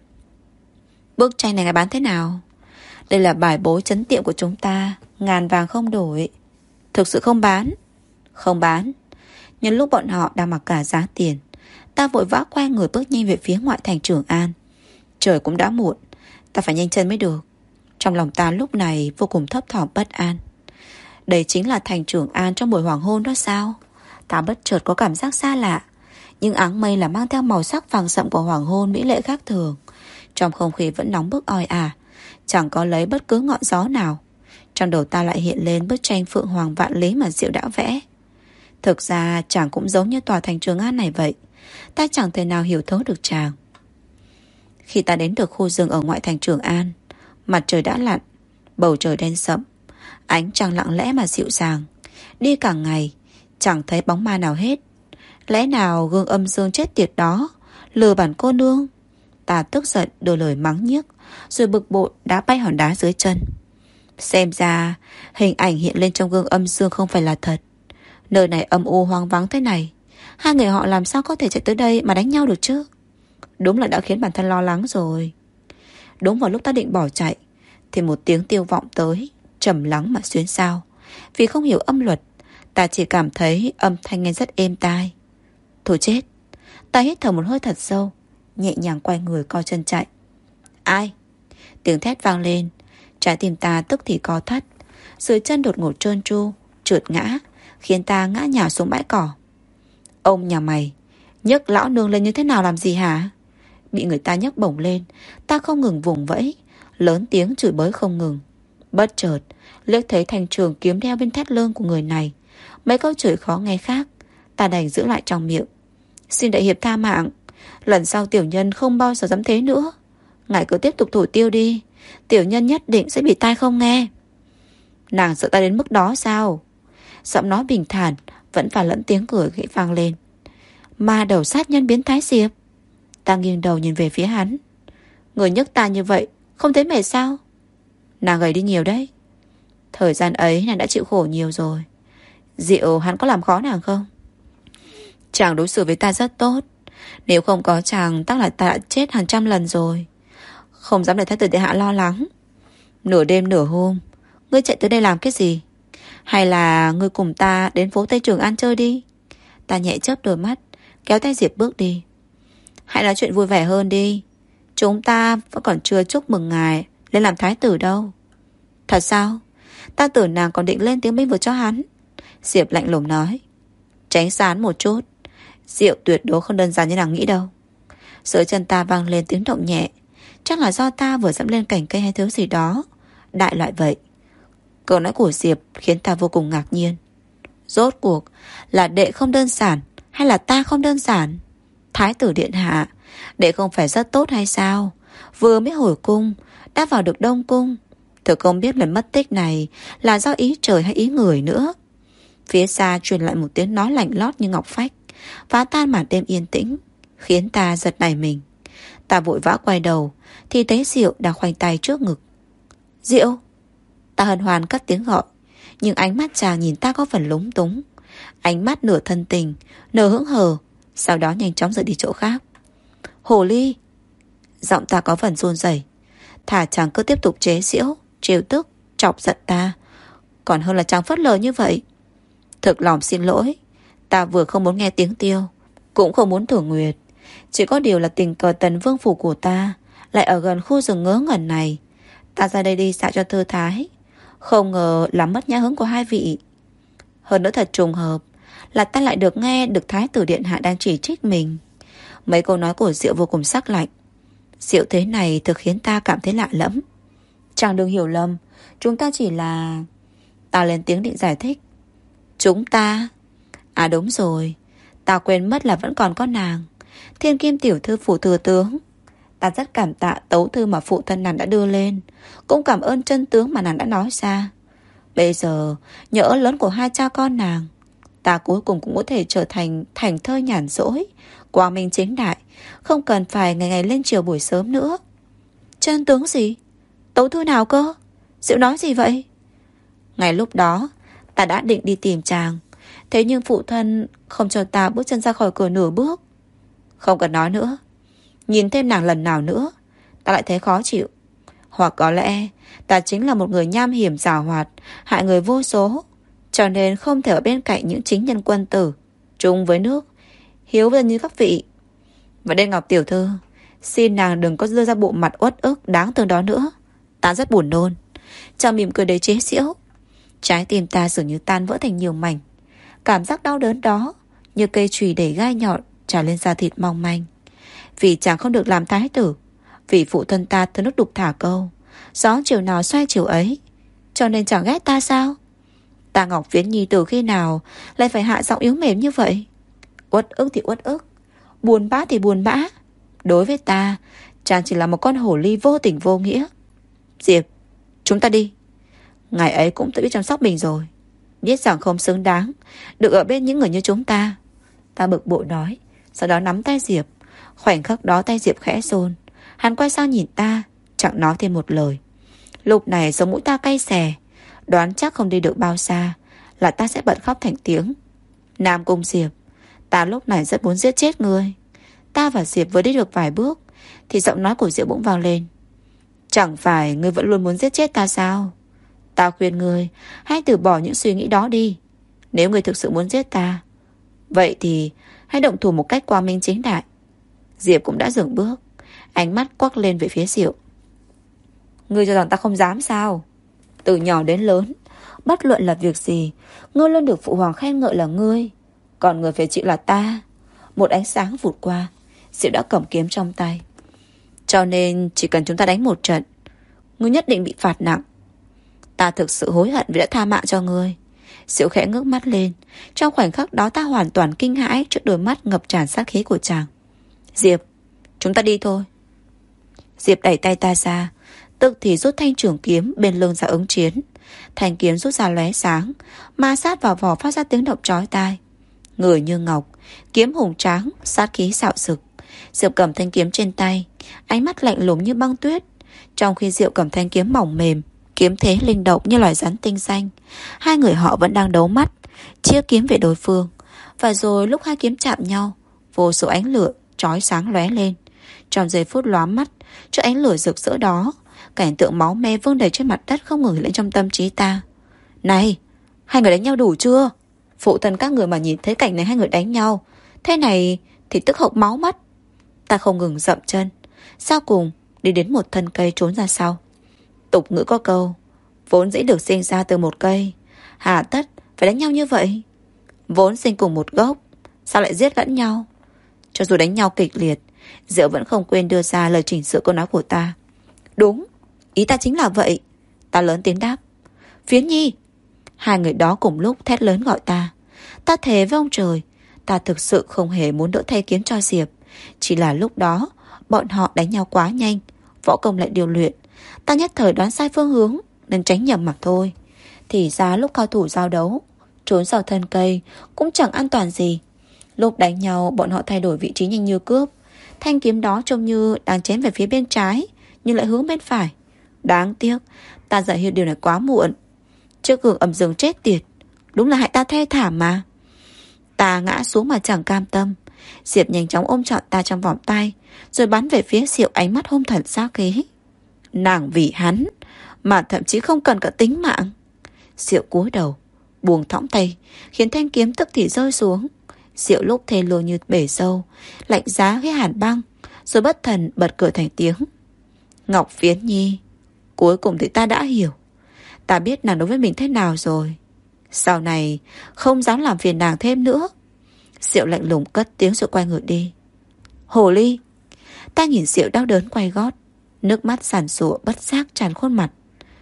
Bức tranh này ngài bán thế nào? Đây là bài bối trấn tiệm của chúng ta, ngàn vàng không đổi. Thực sự không bán. Không bán. Nhân lúc bọn họ đang mặc cả giá tiền, ta vội vã quay người bước nhanh về phía ngoại thành Trường An. Trời cũng đã muộn, ta phải nhanh chân mới được. Trong lòng ta lúc này vô cùng thấp thỏm bất an. Đây chính là thành Trường An trong buổi hoàng hôn đó sao? Ta bất chợt có cảm giác xa lạ. Nhưng áng mây là mang theo màu sắc vàng sậm của hoàng hôn mỹ lệ khác thường. Trong không khí vẫn nóng bức oi ả, chẳng có lấy bất cứ ngọn gió nào. Trong đầu ta lại hiện lên bức tranh phượng hoàng vạn lý mà Diệu đã vẽ. Thực ra chàng cũng giống như tòa thành Trường An này vậy. Ta chẳng thể nào hiểu thấu được chàng. Khi ta đến được khu rừng ở ngoại thành Trường An, mặt trời đã lặn, bầu trời đen sậm, ánh trăng lặng lẽ mà dịu dàng. Đi cả ngày chẳng thấy bóng ma nào hết. Lẽ nào gương âm dương chết tiệt đó lừa bản cô nương? Ta tức giận đưa lời mắng nhiếc, rồi bực bội đá bay hòn đá dưới chân. Xem ra hình ảnh hiện lên trong gương âm dương không phải là thật. Nơi này âm u hoang vắng thế này, hai người họ làm sao có thể chạy tới đây mà đánh nhau được chứ? Đúng là đã khiến bản thân lo lắng rồi. Đúng vào lúc ta định bỏ chạy thì một tiếng tiêu vọng tới, trầm lắng mà xuyến xao. Vì không hiểu âm luật, ta chỉ cảm thấy âm thanh nghe rất êm tai. Thôi chết. Ta hít thở một hơi thật sâu, nhẹ nhàng quay người co chân chạy. Ai? Tiếng thét vang lên. Trái tim ta tức thì co thắt. Dưới chân đột ngột trơn tru, trượt ngã, khiến ta ngã nhào xuống bãi cỏ. Ông nhà mày nhấc lão nương lên như thế nào làm gì hả? Bị người ta nhấc bổng lên, ta không ngừng vùng vẫy, lớn tiếng chửi bới không ngừng. Bất chợt liếc thấy thành trường kiếm đeo bên thắt lưng của người này. Mấy câu chửi khó nghe khác, ta đành giữ lại trong miệng. Xin đại hiệp tha mạng, lần sau tiểu nhân không bao giờ dám thế nữa. Ngài cứ tiếp tục thổi tiêu đi, tiểu nhân nhất định sẽ bị tai không nghe. Nàng sợ ta đến mức đó sao? Giọng nói bình thản vẫn phải lẫn tiếng cười khẽ vang lên. Ma đầu sát nhân biến thái Diệp. Ta nghiêng đầu nhìn về phía hắn. Người nhấc ta như vậy không thấy mệt sao? Nàng gầy đi nhiều đấy. Thời gian ấy nàng đã chịu khổ nhiều rồi. Diệu hắn có làm khó nàng không? Chàng đối xử với ta rất tốt. Nếu không có chàng chắc là ta đã chết hàng trăm lần rồi. Không dám để thái tử điện hạ lo lắng. Nửa đêm nửa hôm ngươi chạy tới đây làm cái gì? Hay là ngươi cùng ta đến phố Tây Trường An chơi đi? Ta nhẹ chớp đôi mắt, kéo tay Diệp bước đi. Hãy nói chuyện vui vẻ hơn đi. Chúng ta vẫn còn chưa chúc mừng ngài lên làm thái tử đâu. Thật sao? Ta tưởng nàng còn định lên tiếng bênh vực cho hắn. Diệp lạnh lùng nói. Tránh xa hắn một chút. Diệu tuyệt đối không đơn giản như nàng nghĩ đâu. Dưới chân ta vang lên tiếng động nhẹ. Chắc là do ta vừa dẫm lên cành cây hay thứ gì đó. Đại loại vậy. Câu nói của Diệp khiến ta vô cùng ngạc nhiên. Rốt cuộc là đệ không đơn giản hay là ta không đơn giản? Thái tử điện hạ, đệ không phải rất tốt hay sao? Vừa mới hồi cung đã vào được Đông Cung. Thực không biết lần mất tích này là do ý trời hay ý người nữa. Phía xa truyền lại một tiếng nói lạnh lót như ngọc phách, phá tan màn đêm yên tĩnh, khiến ta giật nảy mình. Ta vội vã quay đầu thì thấy Diệu đang khoanh tay trước ngực. Diệu! Ta hân hoan cất tiếng gọi, nhưng ánh mắt chàng nhìn ta có phần lúng túng. Ánh mắt nửa thân tình, nửa hững hờ, sau đó nhanh chóng rời đi chỗ khác. Hồ ly! Giọng ta có phần run rẩy. Thả chàng cứ tiếp tục chế giễu, trêu tức, chọc giận ta, còn hơn là chàng phớt lờ như vậy. Thực lòng xin lỗi. Ta vừa không muốn nghe tiếng tiêu, cũng không muốn thưởng nguyệt. Chỉ có điều là tình cờ Tần Vương phủ của ta lại ở gần khu rừng ngớ ngẩn này. Ta ra đây đi dạo cho thư thái, không ngờ làm mất nhã hứng của hai vị. Hơn nữa thật trùng hợp là ta lại được nghe được thái tử điện hạ đang chỉ trích mình. Mấy câu nói của Diệu vô cùng sắc lạnh. Diệu thế này thực khiến ta cảm thấy lạ lẫm. Chàng đừng hiểu lầm, chúng ta chỉ là... Ta lên tiếng định giải thích. Chúng ta? À đúng rồi, ta quên mất là vẫn còn có nàng, Thiên Kim tiểu thư phủ thừa tướng. Ta rất cảm tạ tấu thư mà phụ thân nàng đã đưa lên, cũng cảm ơn chân tướng mà nàng đã nói ra. Bây giờ nhờ ơn lớn của hai cha con nàng, ta cuối cùng cũng có thể trở thành thảnh thơi nhàn rỗi, quang minh chính đại, không cần phải ngày ngày lên chiều buổi sớm nữa. Chân tướng gì? Tấu thư nào cơ? Diệu nói gì vậy? Ngay lúc đó ta đã định đi tìm chàng, thế nhưng phụ thân không cho ta bước chân ra khỏi cửa nửa bước. Không cần nói nữa. Nhìn thêm nàng lần nào nữa ta lại thấy khó chịu. Hoặc có lẽ ta chính là một người nham hiểm giảo hoạt, hại người vô số, cho nên không thể ở bên cạnh những chính nhân quân tử, chung với nước, hiếu với như các vị. Và đây Ngọc tiểu thư, xin nàng đừng có đưa ra bộ mặt uất ức đáng thương đó nữa. Ta rất buồn nôn. Chàng mỉm cười đầy chế giễu. Trái tim ta dường như tan vỡ thành nhiều mảnh. Cảm giác đau đớn đó như cây chùy đầy gai nhọn trào lên da thịt mong manh. Vì chàng không được làm thái tử, vì phụ thân ta thường nước đục thả câu, gió chiều nào xoay chiều ấy, cho nên chàng ghét ta sao? Ta Ngọc Viễn Nhi từ khi nào lại phải hạ giọng yếu mềm như vậy? Uất ức thì uất ức, buồn bã thì buồn bã. Đối với ta, chàng chỉ là một con hổ ly vô tình vô nghĩa. Diệp, chúng ta đi. Ngài ấy cũng tự biết chăm sóc mình rồi, biết rằng không xứng đáng được ở bên những người như chúng ta. Ta bực bội nói, sau đó nắm tay Diệp. Khoảnh khắc đó tay Diệp khẽ run. Hắn quay sang nhìn ta, chẳng nói thêm một lời. Lúc này sống mũi ta cay xè, đoán chắc không đi được bao xa là ta sẽ bật khóc thành tiếng. Nam Cung Diệp, ta lúc này rất muốn giết chết ngươi. Ta và Diệp vừa đi được vài bước thì giọng nói của Diệp bỗng vang lên. Chẳng phải ngươi vẫn luôn muốn giết chết ta sao? Ta khuyên ngươi hãy từ bỏ những suy nghĩ đó đi. Nếu ngươi thực sự muốn giết ta, vậy thì hãy động thủ một cách quang minh chính đại. Diệp cũng đã dừng bước, ánh mắt quắc lên về phía Diệu. Ngươi cho rằng ta không dám sao? Từ nhỏ đến lớn, bất luận là việc gì, ngươi luôn được phụ hoàng khen ngợi là ngươi. Còn người phải chịu là ta. Một ánh sáng vụt qua, Diệu đã cầm kiếm trong tay. Cho nên chỉ cần chúng ta đánh một trận, ngươi nhất định bị phạt nặng. Ta thực sự hối hận vì đã tha mạng cho ngươi. Diệu khẽ ngước mắt lên. Trong khoảnh khắc đó ta hoàn toàn kinh hãi trước đôi mắt ngập tràn sát khí của chàng. Diệp, chúng ta đi thôi. Diệp đẩy tay ta ra, tức thì rút thanh trường kiếm bên lưng ra ứng chiến. Thanh kiếm rút ra lóe sáng, ma sát vào vỏ phát ra tiếng động chói tai. Người như ngọc, kiếm hùng tráng, sát khí xạo sực. Diệp cầm thanh kiếm trên tay, ánh mắt lạnh lùng như băng tuyết. Trong khi Diệu cầm thanh kiếm mỏng mềm, kiếm thế linh động như loài rắn tinh xanh. Hai người họ vẫn đang đấu mắt, chia kiếm về đối phương. Và rồi lúc hai kiếm chạm nhau, vô số ánh lửa chói sáng lóe lên. Trong giây phút lóa mắt, trước ánh lửa rực rỡ đó, cảnh tượng máu me vương đầy trên mặt đất không ngừng lên trong tâm trí ta. Này, hai người đánh nhau đủ chưa? Phụ thân các người mà nhìn thấy cảnh này hai người đánh nhau, thế này thì tức hộc máu mất. Ta không ngừng dậm chân, sau cùng đi đến một thân cây trốn ra sau. Tục ngữ có câu, vốn dĩ được sinh ra từ một cây, hà tất phải đánh nhau như vậy? Vốn sinh cùng một gốc, sao lại giết lẫn nhau? Cho dù đánh nhau kịch liệt, Diệu vẫn không quên đưa ra lời chỉnh sửa câu nói của ta. Đúng, ý ta chính là vậy. Ta lớn tiếng đáp. Phiến Nhi. Hai người đó cùng lúc thét lớn gọi ta. Ta thề với ông trời, ta thực sự không hề muốn đỡ thay kiếm cho Diệp. Chỉ là lúc đó bọn họ đánh nhau quá nhanh, võ công lại điều luyện. Ta nhất thời đoán sai phương hướng nên tránh nhầm mà thôi. Thì ra lúc cao thủ giao đấu, trốn sau thân cây cũng chẳng an toàn gì. Lúc đánh nhau bọn họ thay đổi vị trí nhanh như cướp. Thanh kiếm đó trông như đang chém về phía bên trái, nhưng lại hướng bên phải. Đáng tiếc, ta giải hiểu điều này quá muộn. Trước gương ầm rừng chết tiệt, đúng là hại ta thê thảm mà. Ta ngã xuống mà chẳng cam tâm. Diệp nhanh chóng ôm trọn ta trong vòng tay, rồi bắn về phía Diệu ánh mắt hung thần sát khí. Nàng vì hắn mà thậm chí không cần cả tính mạng. Diệu cúi đầu, buông thõng tay, khiến thanh kiếm tức thì rơi xuống. Diệu lúc thê lương như bể sâu, lạnh giá với hàn băng, rồi bất thần bật cười thành tiếng. Ngọc Phiến Nhi, cuối cùng thì ta đã hiểu. Ta biết nàng đối với mình thế nào rồi. Sau này không dám làm phiền nàng thêm nữa. Diệu lạnh lùng cất tiếng rồi quay người đi. Hồ ly. Ta nhìn Diệu đau đớn quay gót, nước mắt giàn giụa bất giác tràn khuôn mặt.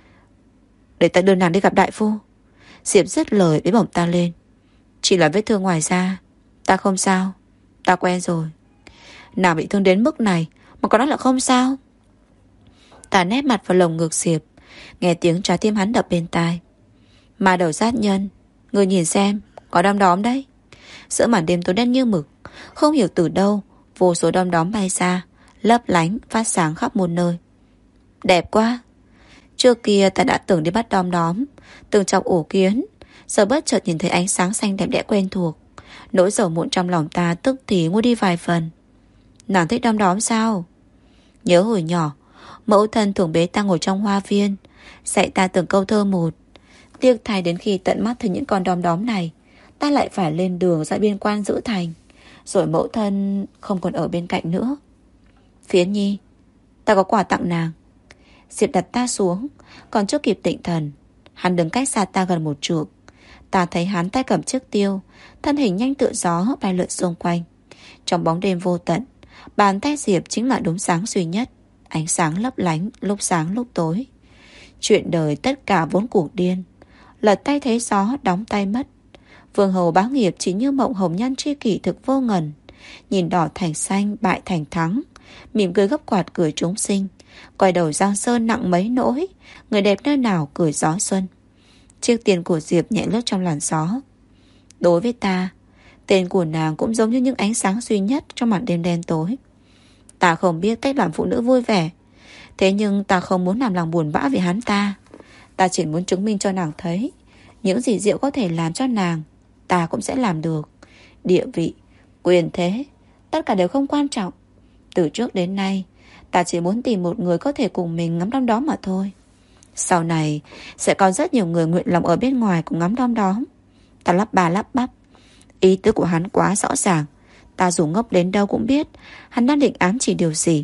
Để ta đưa nàng đi gặp đại phu. Diệp dứt lời bế bổng ta lên. Chỉ là vết thương ngoài da. Ta không sao. Ta quen rồi. Nàng bị thương đến mức này mà có nói là không sao? Ta nép mặt vào lồng ngực Diệp, nghe tiếng trái tim hắn đập bên tai. Mà đầu sát nhân, người nhìn xem, có đom đóm đấy. Giữa màn đêm tối đen như mực, không hiểu từ đâu vô số đom đóm bay ra, lấp lánh phát sáng khắp một nơi. Đẹp quá. Trước kia ta đã tưởng đi bắt đom đóm, từng chọc ổ kiến, giờ bất chợt nhìn thấy ánh sáng xanh đẹp đẽ quen thuộc. Nỗi dầu muộn trong lòng ta tức thì nguôi đi vài phần. Nàng thích đom đóm sao? Nhớ hồi nhỏ, mẫu thân thường bế ta ngồi trong hoa viên, dạy ta từng câu thơ một. Tiếc thay đến khi tận mắt thấy những con đom đóm này, ta lại phải lên đường ra biên quan giữ thành. Rồi mẫu thân không còn ở bên cạnh nữa. Phiến Nhi, ta có quà tặng nàng. Diệp đặt ta xuống, còn chưa kịp định thần, hắn đứng cách xa ta gần một trượng. Ta thấy hắn tay cầm chiếc tiêu, thân hình nhanh tựa gió bay lượn xung quanh. Trong bóng đêm vô tận, bàn tay Diệp chính là đốm sáng duy nhất, ánh sáng lấp lánh, lúc sáng lúc tối. Chuyện đời tất cả vốn cuộc điên, lật tay thấy gió, đóng tay mất. Vương hầu bá nghiệp chỉ như mộng hồng nhan tri kỷ thực vô ngần. Nhìn đỏ thành xanh, bại thành thắng, mỉm cười gấp quạt cười chúng sinh. Quay đầu giang sơn nặng mấy nỗi, người đẹp nơi nào cười gió xuân. Chiếc tiền của Diệp nhẹ lướt trong làn gió. Đối với ta, tên của nàng cũng giống như những ánh sáng duy nhất trong màn đêm đen tối. Ta không biết cách làm phụ nữ vui vẻ, thế nhưng ta không muốn làm lòng buồn bã vì hắn ta. Ta chỉ muốn chứng minh cho nàng thấy, những gì Diệu có thể làm cho nàng, ta cũng sẽ làm được. Địa vị, quyền thế, tất cả đều không quan trọng. Từ trước đến nay, ta chỉ muốn tìm một người có thể cùng mình ngắm đom đóm mà thôi. Sau này sẽ có rất nhiều người nguyện lòng ở bên ngoài cùng ngắm đom đóm. Ta lắp ba lắp bắp. Ý tứ của hắn quá rõ ràng, ta dù ngốc đến đâu cũng biết hắn đang định ám chỉ điều gì.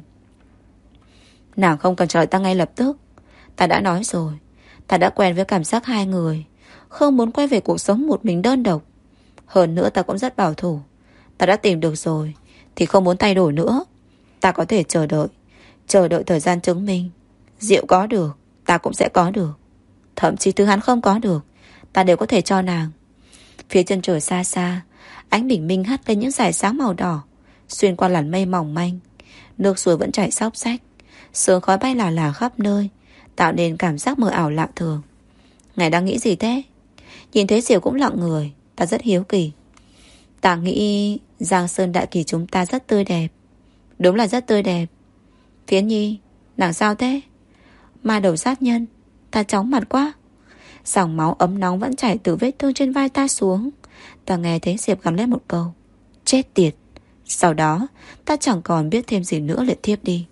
Nàng không cần trả lời ta ngay lập tức. Ta đã nói rồi, ta đã quen với cảm giác hai người, không muốn quay về cuộc sống một mình đơn độc. Hơn nữa ta cũng rất bảo thủ. Ta đã tìm được rồi thì không muốn thay đổi nữa. Ta có thể chờ đợi. Chờ đợi thời gian chứng minh. Diệu có được, ta cũng sẽ có được. Thậm chí thứ hắn không có được, ta đều có thể cho nàng. Phía chân trời xa xa, ánh bình minh hắt lên những dải sáng màu đỏ, xuyên qua làn mây mỏng manh. Nước suối vẫn chảy xóc xách, sương khói bay lả lả khắp nơi, tạo nên cảm giác mờ ảo lạ thường. Ngài đang nghĩ gì thế? Nhìn thấy Diệu cũng lặng người. Ta rất hiếu kỳ. Ta nghĩ Giang Sơn Đại Kỳ chúng ta rất tươi đẹp. Đúng là rất tươi đẹp. Phiến Nhi, nàng sao thế? Ma đầu sát nhân. Ta chóng mặt quá. Dòng máu ấm nóng vẫn chảy từ vết thương trên vai ta xuống. Ta nghe thấy Diệp gắn lên một câu: chết tiệt. Sau đó ta chẳng còn biết thêm gì nữa, liền thiếp đi.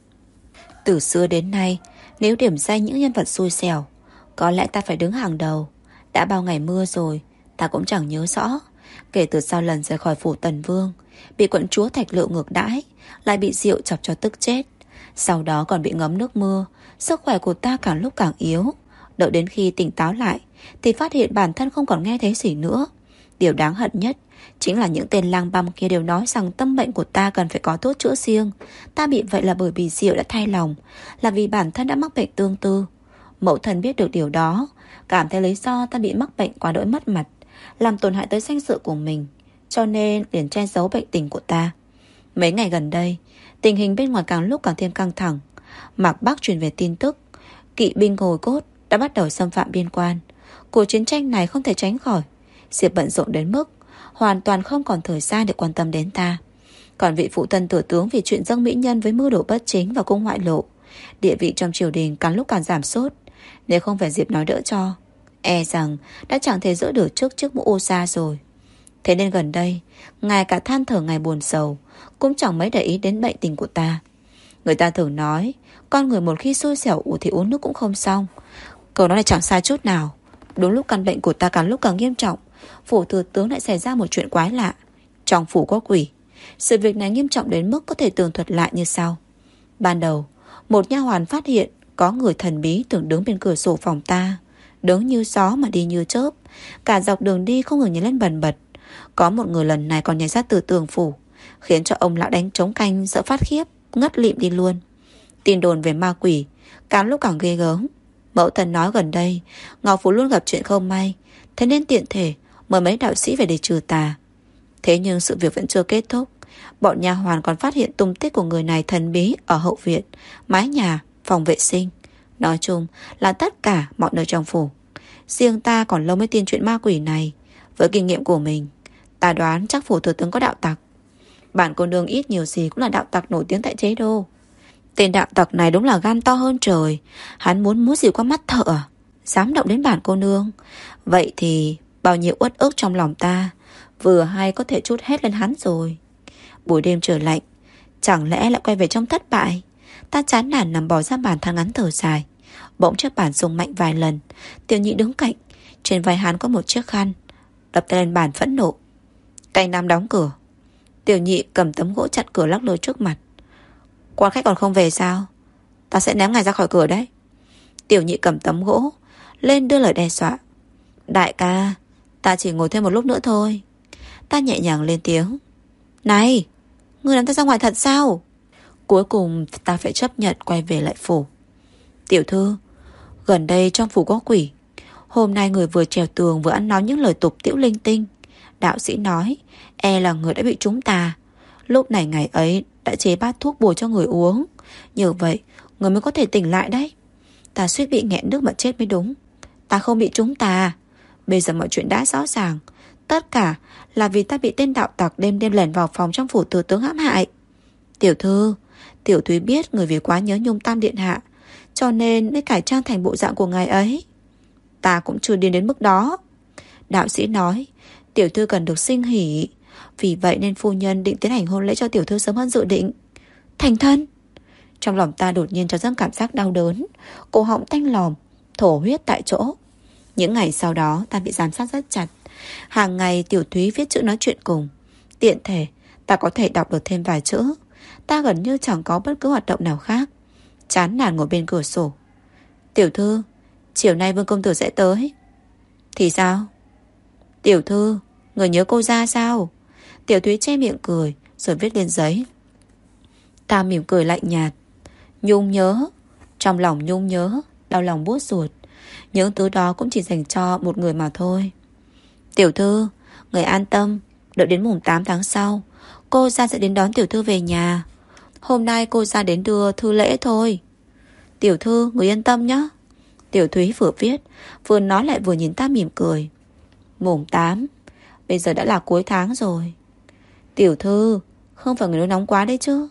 Từ xưa đến nay, nếu điểm danh những nhân vật xui xẻo, có lẽ ta phải đứng hàng đầu. Đã bao ngày mưa rồi, ta cũng chẳng nhớ rõ. Kể từ sau lần rời khỏi phủ Tần Vương, bị quận chúa Thạch Lựu ngược đãi, lại bị Diệu chọc cho tức chết, sau đó còn bị ngấm nước mưa, sức khỏe của ta càng lúc càng yếu. Đợi đến khi tỉnh táo lại thì phát hiện bản thân không còn nghe thấy gì nữa. Điều đáng hận nhất chính là những tên lang băm kia đều nói rằng tâm bệnh của ta cần phải có thuốc chữa riêng. Ta bị vậy là bởi vì Diệu đã thay lòng, là vì bản thân đã mắc bệnh tương tự. Mẫu thân biết được điều đó, cảm thấy lý do ta bị mắc bệnh quá đỗi mất mặt, làm tổn hại tới danh dự của mình, cho nên liền che giấu bệnh tình của ta. Mấy ngày gần đây, tình hình bên ngoài càng lúc càng thêm căng thẳng. Mạc Bắc truyền về tin tức kỵ binh Hồi Cốt đã bắt đầu xâm phạm biên quan. Cuộc chiến tranh này không thể tránh khỏi. Diệp bận rộn đến mức hoàn toàn không còn thời gian để quan tâm đến ta. Còn vị phụ thân thừa tướng vì chuyện dâng mỹ nhân với mưu đồ bất chính và cung ngoại lộ, địa vị trong triều đình càng lúc càng giảm sút. Nếu không phải Diệp nói đỡ cho, e rằng đã chẳng thể giữ được trước chiếc mũ ô sa rồi. Thế nên gần đây, ngài cả than thở ngày buồn sầu, cũng chẳng mấy để ý đến bệnh tình của ta. Người ta thường nói, con người một khi xui xẻo thì uống nước cũng không xong. Câu nói này chẳng sai chút nào. Đúng lúc căn bệnh của ta càng lúc càng nghiêm trọng, phủ thừa tướng lại xảy ra một chuyện quái lạ. Trong phủ có quỷ. Sự việc này nghiêm trọng đến mức có thể tường thuật lại như sau. Ban đầu, một nha hoàn phát hiện có người thần bí tưởng đứng bên cửa sổ phòng ta, đứng như gió mà đi như chớp, cả dọc đường đi không ngừng nhảy lên bần bật. Có một người lần này còn nhảy ra từ tường phủ, khiến cho ông lão đánh trống canh sợ phát khiếp, ngất lịm đi luôn. Tin đồn về ma quỷ càng lúc càng ghê gớm. Mẫu thân nói gần đây Ngọc Phủ luôn gặp chuyện không may, thế nên tiện thể mời mấy đạo sĩ về để trừ tà. Thế nhưng sự việc vẫn chưa kết thúc. Bọn nha hoàn còn phát hiện tung tích của người này thần bí ở hậu viện, mái nhà, phòng vệ sinh, nói chung là tất cả mọi nơi trong phủ. Riêng ta còn lâu mới tin chuyện ma quỷ này. Với kinh nghiệm của mình, ta đoán chắc phủ thừa tướng có đạo tặc. Bản cô nương ít nhiều gì cũng là đạo tặc nổi tiếng tại Chế Đô. Tên đạo tặc này đúng là gan to hơn trời. Hắn muốn múa dìu qua mắt thợ à? Dám động đến bản cô nương. Vậy thì bao nhiêu uất ức trong lòng ta vừa hay có thể trút hết lên hắn rồi. Buổi đêm trời lạnh, chẳng lẽ lại quay về trong thất bại? Ta chán nản nằm bò ra bàn than ngắn thở dài. Bỗng chiếc bàn rung mạnh vài lần. Tiểu Nhị đứng cạnh, trên vai hắn có một chiếc khăn, đập tay lên bàn phẫn nộ. Canh năm đóng cửa. Tiểu Nhị cầm tấm gỗ chặn cửa lắc lư trước mặt. Quan khách còn không về sao? Ta sẽ ném ngài ra khỏi cửa đấy. Tiểu Nhị cầm tấm gỗ lên đưa lời đe dọa. Đại ca, ta chỉ ngồi thêm một lúc nữa thôi. Ta nhẹ nhàng lên tiếng. Này, ngươi làm ta ra ngoài thật sao? Cuối cùng ta phải chấp nhận quay về lại phủ. Tiểu thư, gần đây trong phủ có quỷ. Hôm nay người vừa trèo tường vừa ăn nói những lời tục tĩu linh tinh. Đạo sĩ nói e là người đã bị trúng tà. Lúc này ngày ấy đã chế bát thuốc bồi cho người uống. Như vậy người mới có thể tỉnh lại đấy. Ta suýt bị nghẹn nước mà chết mới đúng. Ta không bị trúng tà. Bây giờ mọi chuyện đã rõ ràng. Tất cả là vì ta bị tên đạo tặc đêm đêm lẻn vào phòng trong phủ thừa tướng hãm hại. Tiểu thư, tiểu thúy biết người vì quá nhớ Nhung Tam điện hạ, cho nên mới cải trang thành bộ dạng của ngài ấy. Ta cũng chưa điên đến mức đó. Đạo sĩ nói tiểu thư cần được sinh hỉ, vì vậy nên phu nhân định tiến hành hôn lễ cho tiểu thư sớm hơn dự định. Thành thân. Trong lòng ta đột nhiên cho dâng cảm giác đau đớn, cổ họng tanh lòm, thổ huyết tại chỗ. Những ngày sau đó ta bị giám sát rất chặt. Hàng ngày Tiểu Thúy viết chữ nói chuyện cùng. Tiện thể ta có thể đọc được thêm vài chữ. Ta gần như chẳng có bất cứ hoạt động nào khác. Chán nản ngồi bên cửa sổ. Tiểu thư, chiều nay Vương công tử sẽ tới. Thì sao? Tiểu thư, Người nhớ cô ra sao? Tiểu Thúy che miệng cười rồi viết lên giấy. Ta mỉm cười lạnh nhạt. Nhung nhớ. Trong lòng Nhung nhớ, đau lòng buốt ruột. Những thứ đó cũng chỉ dành cho một người mà thôi. Tiểu thư, người an tâm. Đợi đến mùng 8 tháng sau, cô ra sẽ đến đón tiểu thư về nhà. Hôm nay cô ra đến đưa thư lễ thôi. Tiểu thư, người yên tâm nhé. Tiểu Thúy vừa viết, vừa nói lại vừa nhìn ta mỉm cười. Mùng 8, bây giờ đã là cuối tháng rồi. Tiểu thư, không phải người nỗi nóng quá đấy chứ.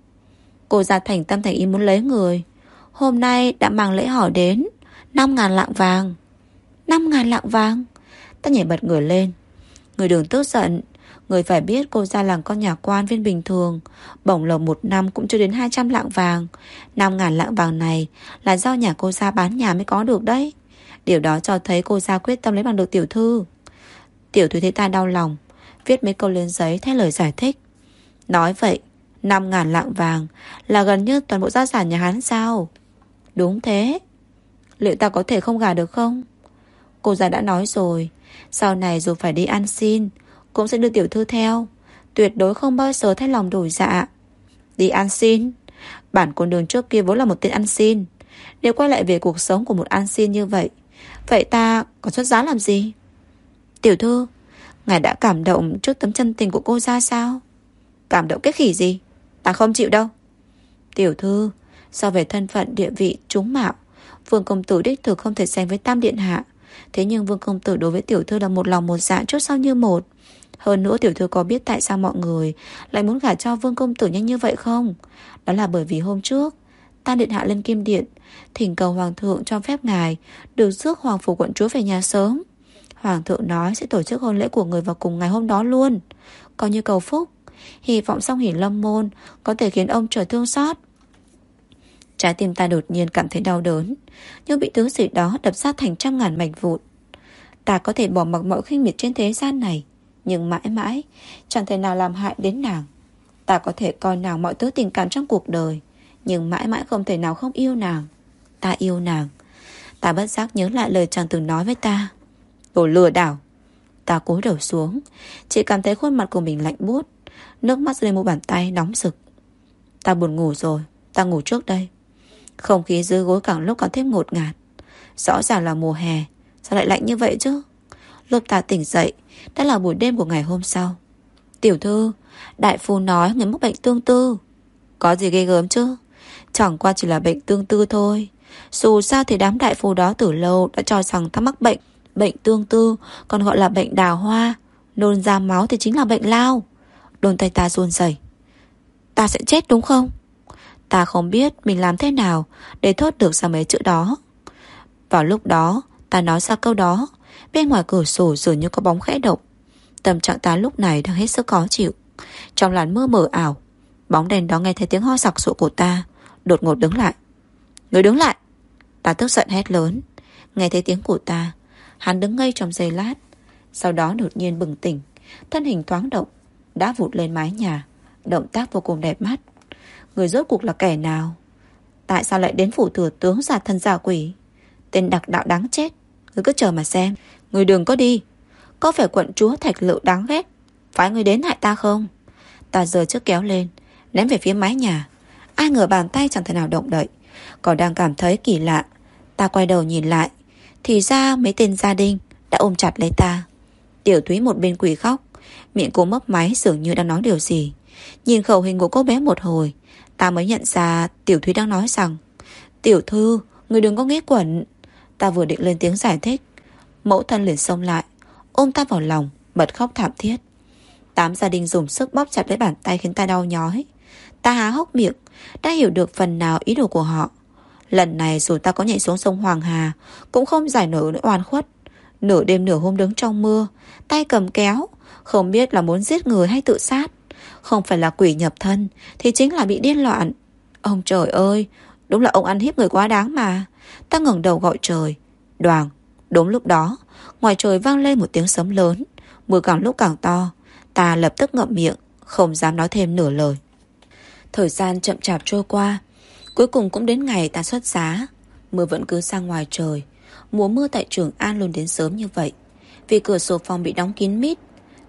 Cô ra thành tâm thành ý muốn lấy người. Hôm nay đã mang lễ hỏi đến 5.000 lạng vàng. 5.000 lạng vàng? Ta nhảy bật người lên. Người đừng tức giận. Người phải biết cô ra làng con nhà quan viên bình thường, bổng lộc một năm cũng chưa đến 200 lạng vàng. 5.000 lạng vàng này là do nhà cô ra bán nhà mới có được đấy. Điều đó cho thấy cô ra quyết tâm lấy bằng được tiểu thư. Tiểu thư thấy ta đau lòng, viết mấy câu lên giấy thay lời giải thích. Nói vậy 5.000 lạng vàng là gần như toàn bộ gia sản nhà hắn sao? Đúng thế. Liệu ta có thể không gả được không? Cô già đã nói rồi, sau này dù phải đi ăn xin cũng sẽ đưa tiểu thư theo. Tuyệt đối không bao giờ thay lòng đổi dạ. Đi ăn xin? Bản con đường trước kia vốn là một tên ăn xin. Nếu quay lại về cuộc sống của một ăn xin như vậy, vậy ta còn xuất giá làm gì? Tiểu thư, ngài đã cảm động trước tấm chân tình của cô ra sao? Cảm động cái khỉ gì? Ta không chịu đâu. Tiểu thư, so về thân phận địa vị trúng mạo, Vương công tử đích thực không thể sánh với Tam điện hạ. Thế nhưng Vương công tử đối với tiểu thư là một lòng một dạ, trước sau như một. Hơn nữa tiểu thư có biết tại sao mọi người lại muốn gả cho Vương công tử nhanh như vậy không? Đó là bởi vì hôm trước Tam điện hạ lên Kim điện thỉnh cầu hoàng thượng cho phép ngài được rước hoàng phủ quận chúa về nhà sớm. Hoàng thượng nói sẽ tổ chức hôn lễ của người vào cùng ngày hôm đó luôn, coi như cầu phúc, hy vọng Song Hỷ Lâm môn có thể khiến ông trời thương xót. Trái tim ta đột nhiên cảm thấy đau đớn, như bị thứ gì đó đập ra thành trăm ngàn mảnh vụn. Ta có thể bỏ mặc mọi khinh miệt trên thế gian này, nhưng mãi mãi chẳng thể nào làm hại đến nàng. Ta có thể coi nàng mọi thứ tình cảm trong cuộc đời, nhưng mãi mãi không thể nào không yêu nàng. Ta yêu nàng. Ta bất giác nhớ lại lời chàng từng nói với ta. Đồ lừa đảo. Ta cúi đầu xuống, chỉ cảm thấy khuôn mặt của mình lạnh buốt, nước mắt rơi lên mu bàn tay nóng rực. Ta buồn ngủ rồi, ta ngủ trước đây. Không khí dưới gối càng lúc càng thêm ngột ngạt. Rõ ràng là mùa hè, sao lại lạnh như vậy chứ? Lúc ta tỉnh dậy đã là buổi đêm của ngày hôm sau. Tiểu thư, đại phu nói người mắc bệnh tương tư. Có gì ghê gớm chứ? Chẳng qua chỉ là bệnh tương tư thôi. Dù sao thì đám đại phu đó từ lâu đã cho rằng ta mắc bệnh tương tư, còn gọi là bệnh đào hoa. Nôn ra máu thì chính là bệnh lao. Đôi tay ta run rẩy. Ta sẽ chết đúng không? Ta không biết mình làm thế nào để thốt được ra mấy chữ đó. Vào lúc đó ta nói ra câu đó, bên ngoài cửa sổ dường như có bóng khẽ động. Tâm trạng ta lúc này đang hết sức khó chịu. Trong làn mưa mờ ảo, bóng đèn đó nghe thấy tiếng ho sặc sụa của ta, đột ngột đứng lại. Người đứng lại! Ta tức giận hét lớn. Nghe thấy tiếng của ta, hắn đứng ngây trong giây lát, sau đó đột nhiên bừng tỉnh, thân hình thoáng động, đã vụt lên mái nhà, động tác vô cùng đẹp mắt. Người rốt cuộc là kẻ nào? Tại sao lại đến phủ thừa tướng giả thân giả quỷ? Tên đặc đạo đáng chết. Người cứ chờ mà xem. Người đừng có đi. Có phải quận chúa Thạch Lựu đáng ghét phái người đến hại ta không? Ta giơ chiếc kéo lên, ném về phía mái nhà. Ai ngờ bàn tay chẳng thể nào động đậy. Còn đang cảm thấy kỳ lạ, ta quay đầu nhìn lại, thì ra mấy tên gia đình đã ôm chặt lấy ta. Tiểu Thúy một bên quỳ khóc, miệng cô mấp máy dường như đang nói điều gì. Nhìn khẩu hình của cô bé một hồi, ta mới nhận ra Tiểu Thúy đang nói rằng: Tiểu thư, người đừng có nghĩ quẩn. Ta vừa định lên tiếng giải thích, mẫu thân liền xông lại, ôm ta vào lòng, bật khóc thảm thiết. Tám gia đình dùng sức bóp chặt lấy bàn tay khiến ta đau nhói. Ta há hốc miệng, đã hiểu được phần nào ý đồ của họ. Lần này dù ta có nhảy xuống sông Hoàng Hà cũng không giải nổi nỗi oan khuất. Nửa đêm nửa hôm đứng trong mưa, tay cầm kéo, không biết là muốn giết người hay tự sát. Không phải là quỷ nhập thân thì chính là bị điên loạn. Ông trời ơi, đúng là ông ăn hiếp người quá đáng mà. Ta ngẩng đầu gọi trời. Đoàng. Đúng lúc đó, ngoài trời vang lên một tiếng sấm lớn, mưa càng lúc càng to. Ta lập tức ngậm miệng, không dám nói thêm nửa lời. Thời gian chậm chạp trôi qua, cuối cùng cũng đến ngày ta xuất giá. Mưa vẫn cứ sang ngoài trời. Mùa mưa tại Trường An luôn đến sớm như vậy. Vì cửa sổ phòng bị đóng kín mít,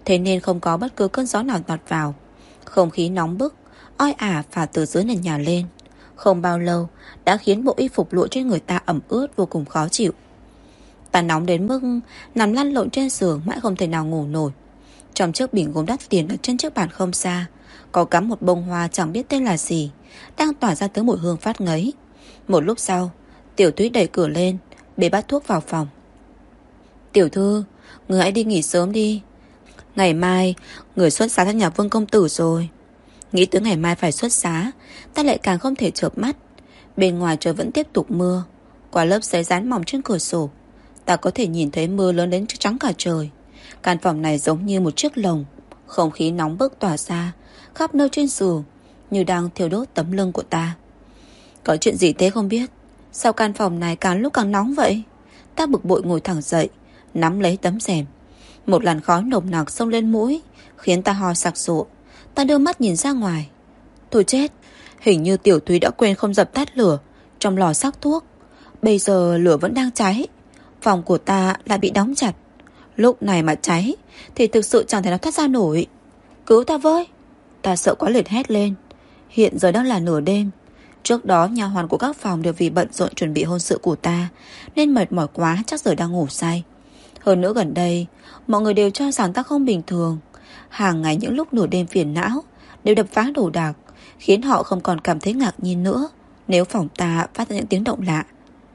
Thế nên không có bất cứ cơn gió nào lọt vào. Không khí nóng bức, oi ả phả từ dưới nền nhà lên. Không bao lâu đã khiến bộ y phục lụa trên người ta ẩm ướt vô cùng khó chịu. Ta nóng đến mức nằm lăn lộn trên giường mãi không thể nào ngủ nổi. Trong chiếc bình gốm đắt tiền ở trên chiếc bàn không xa có cắm một bông hoa chẳng biết tên là gì, đang tỏa ra tới mùi hương phát ngấy. Một lúc sau, Tiểu Thúy đẩy cửa lên, bê bát thuốc vào phòng. Tiểu thư, người hãy đi nghỉ sớm đi. Ngày mai người xuất giá cho nhà Vương công tử rồi. Nghĩ tới ngày mai phải xuất giá, ta lại càng không thể chợp mắt. Bên ngoài trời vẫn tiếp tục mưa. Qua lớp giấy dán mỏng trên cửa sổ, ta có thể nhìn thấy mưa lớn đến trắng cả trời. Căn phòng này giống như một chiếc lồng. Không khí nóng bức tỏa ra khắp nơi trên giường, như đang thiêu đốt tấm lưng của ta. Có chuyện gì thế không biết? Sao căn phòng này càng lúc càng nóng vậy? Ta bực bội ngồi thẳng dậy, nắm lấy tấm rèm. Một làn khói nồng nặc xông lên mũi, khiến ta ho sặc sụa. Ta đưa mắt nhìn ra ngoài. Thôi chết, hình như Tiểu Thúy đã quên không dập tắt lửa trong lò sắc thuốc. Bây giờ lửa vẫn đang cháy. Phòng của ta lại bị đóng chặt. Lúc này mà cháy thì thực sự chẳng thể nào thoát ra nổi. Cứu ta với! Ta sợ quá liệt hét lên. Hiện giờ đang là nửa đêm. Trước đó nha hoàn của các phòng đều vì bận rộn chuẩn bị hôn sự của ta nên mệt mỏi quá, chắc giờ đang ngủ say. Hơn nữa gần đây mọi người đều cho rằng ta không bình thường. Hàng ngày những lúc nửa đêm phiền não đều đập phá đồ đạc, khiến họ không còn cảm thấy ngạc nhiên nữa nếu phòng ta phát ra những tiếng động lạ.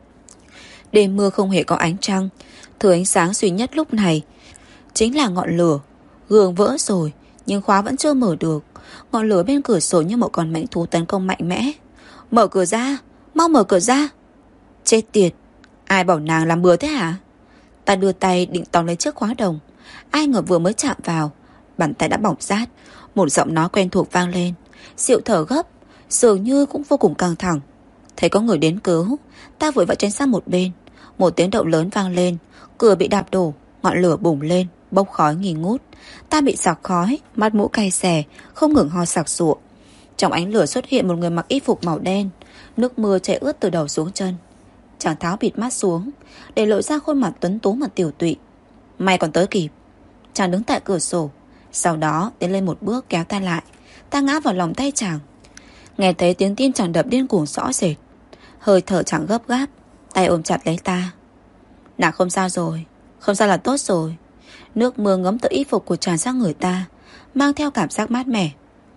Đêm mưa không hề có ánh trăng. Thứ ánh sáng duy nhất lúc này chính là ngọn lửa. Gương vỡ rồi nhưng khóa vẫn chưa mở được. Ngọn lửa bên cửa sổ như một con mãnh thú tấn công mạnh mẽ. Mở cửa ra, mau mở cửa ra. Chết tiệt, ai bảo nàng làm bừa thế hả? Ta đưa tay định tóm lấy chiếc khóa đồng. Ai ngờ vừa mới chạm vào, bàn tay đã bỏng rát. Một giọng nói quen thuộc vang lên. Diệu thở gấp, dường như cũng vô cùng căng thẳng. Thấy có người đến cứu, ta vội vã tránh sang một bên. Một tiếng động lớn vang lên, cửa bị đạp đổ, ngọn lửa bùng lên, bốc khói nghi ngút. Ta bị sặc khói, mắt mũi cay xè, không ngừng ho sặc sụa. Trong ánh lửa xuất hiện một người mặc y phục màu đen. Nước mưa chảy ướt từ đầu xuống chân. Chàng tháo bịt mắt xuống, để lộ ra khuôn mặt tuấn tú mà tiểu tụy. May còn tới kịp. Chàng đứng tại cửa sổ, sau đó tiến lên một bước kéo ta lại. Ta ngã vào lòng tay chàng. Nghe thấy tiếng tim chàng đập điên cuồng rõ rệt. Hơi thở chàng gấp gáp, tay ôm chặt lấy ta. Nàng không sao rồi, không sao là tốt rồi. Nước mưa ngấm từ y phục của chàng sang người ta, mang theo cảm giác mát mẻ.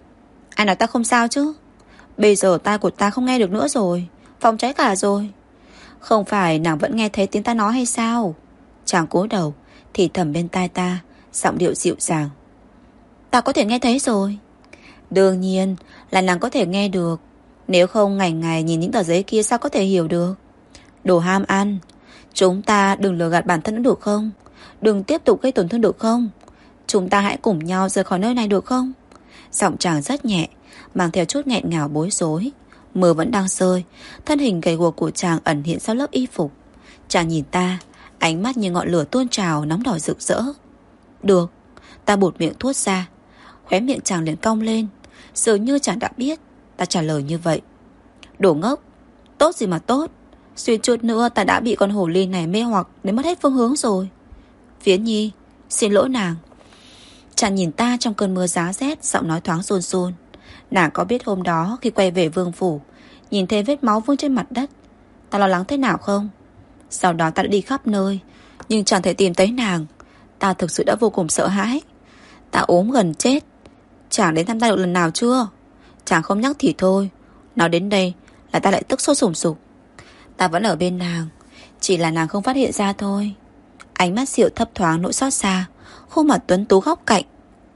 Ai nói ta không sao chứ? Bây giờ tai của ta không nghe được nữa rồi, phòng cháy cả rồi. Không phải nàng vẫn nghe thấy tiếng ta nói hay sao? Chàng cúi đầu thì thầm bên tai ta, giọng điệu dịu dàng. Ta có thể nghe thấy rồi. Đương nhiên là nàng có thể nghe được. Nếu không ngày ngày nhìn những tờ giấy kia sao có thể hiểu được? Đồ ham ăn, chúng ta đừng lừa gạt bản thân nữa được không? Đừng tiếp tục gây tổn thương được không? Chúng ta hãy cùng nhau rời khỏi nơi này được không? Giọng chàng rất nhẹ, mang theo chút nghẹn ngào bối rối. Mưa vẫn đang rơi, thân hình gầy guộc của chàng ẩn hiện sau lớp y phục. Chàng nhìn ta, ánh mắt như ngọn lửa tuôn trào nóng đỏ rực rỡ. Được, ta buột miệng thốt ra. Khóe miệng chàng liền cong lên, dường như chàng đã biết ta trả lời như vậy. Đồ ngốc, tốt gì mà tốt. Suýt chút nữa ta đã bị con hồ ly này mê hoặc đến mất hết phương hướng rồi. Phiến Nhi, xin lỗi nàng. Chàng nhìn ta trong cơn mưa giá rét, giọng nói thoáng run run. Nàng có biết hôm đó khi quay về vương phủ, nhìn thấy vết máu vương trên mặt đất, ta lo lắng thế nào không? Sau đó ta đã đi khắp nơi, nhưng chẳng thể tìm thấy nàng. Ta thực sự đã vô cùng sợ hãi. Ta ốm gần chết. Chàng đến thăm ta được lần nào chưa? Chàng không nhắc thì thôi, nói đến đây là ta lại tức sôi sùng sục. Ta vẫn ở bên nàng, chỉ là nàng không phát hiện ra thôi. Ánh mắt Diệu thấp thoáng nỗi xót xa, khuôn mặt tuấn tú góc cạnh.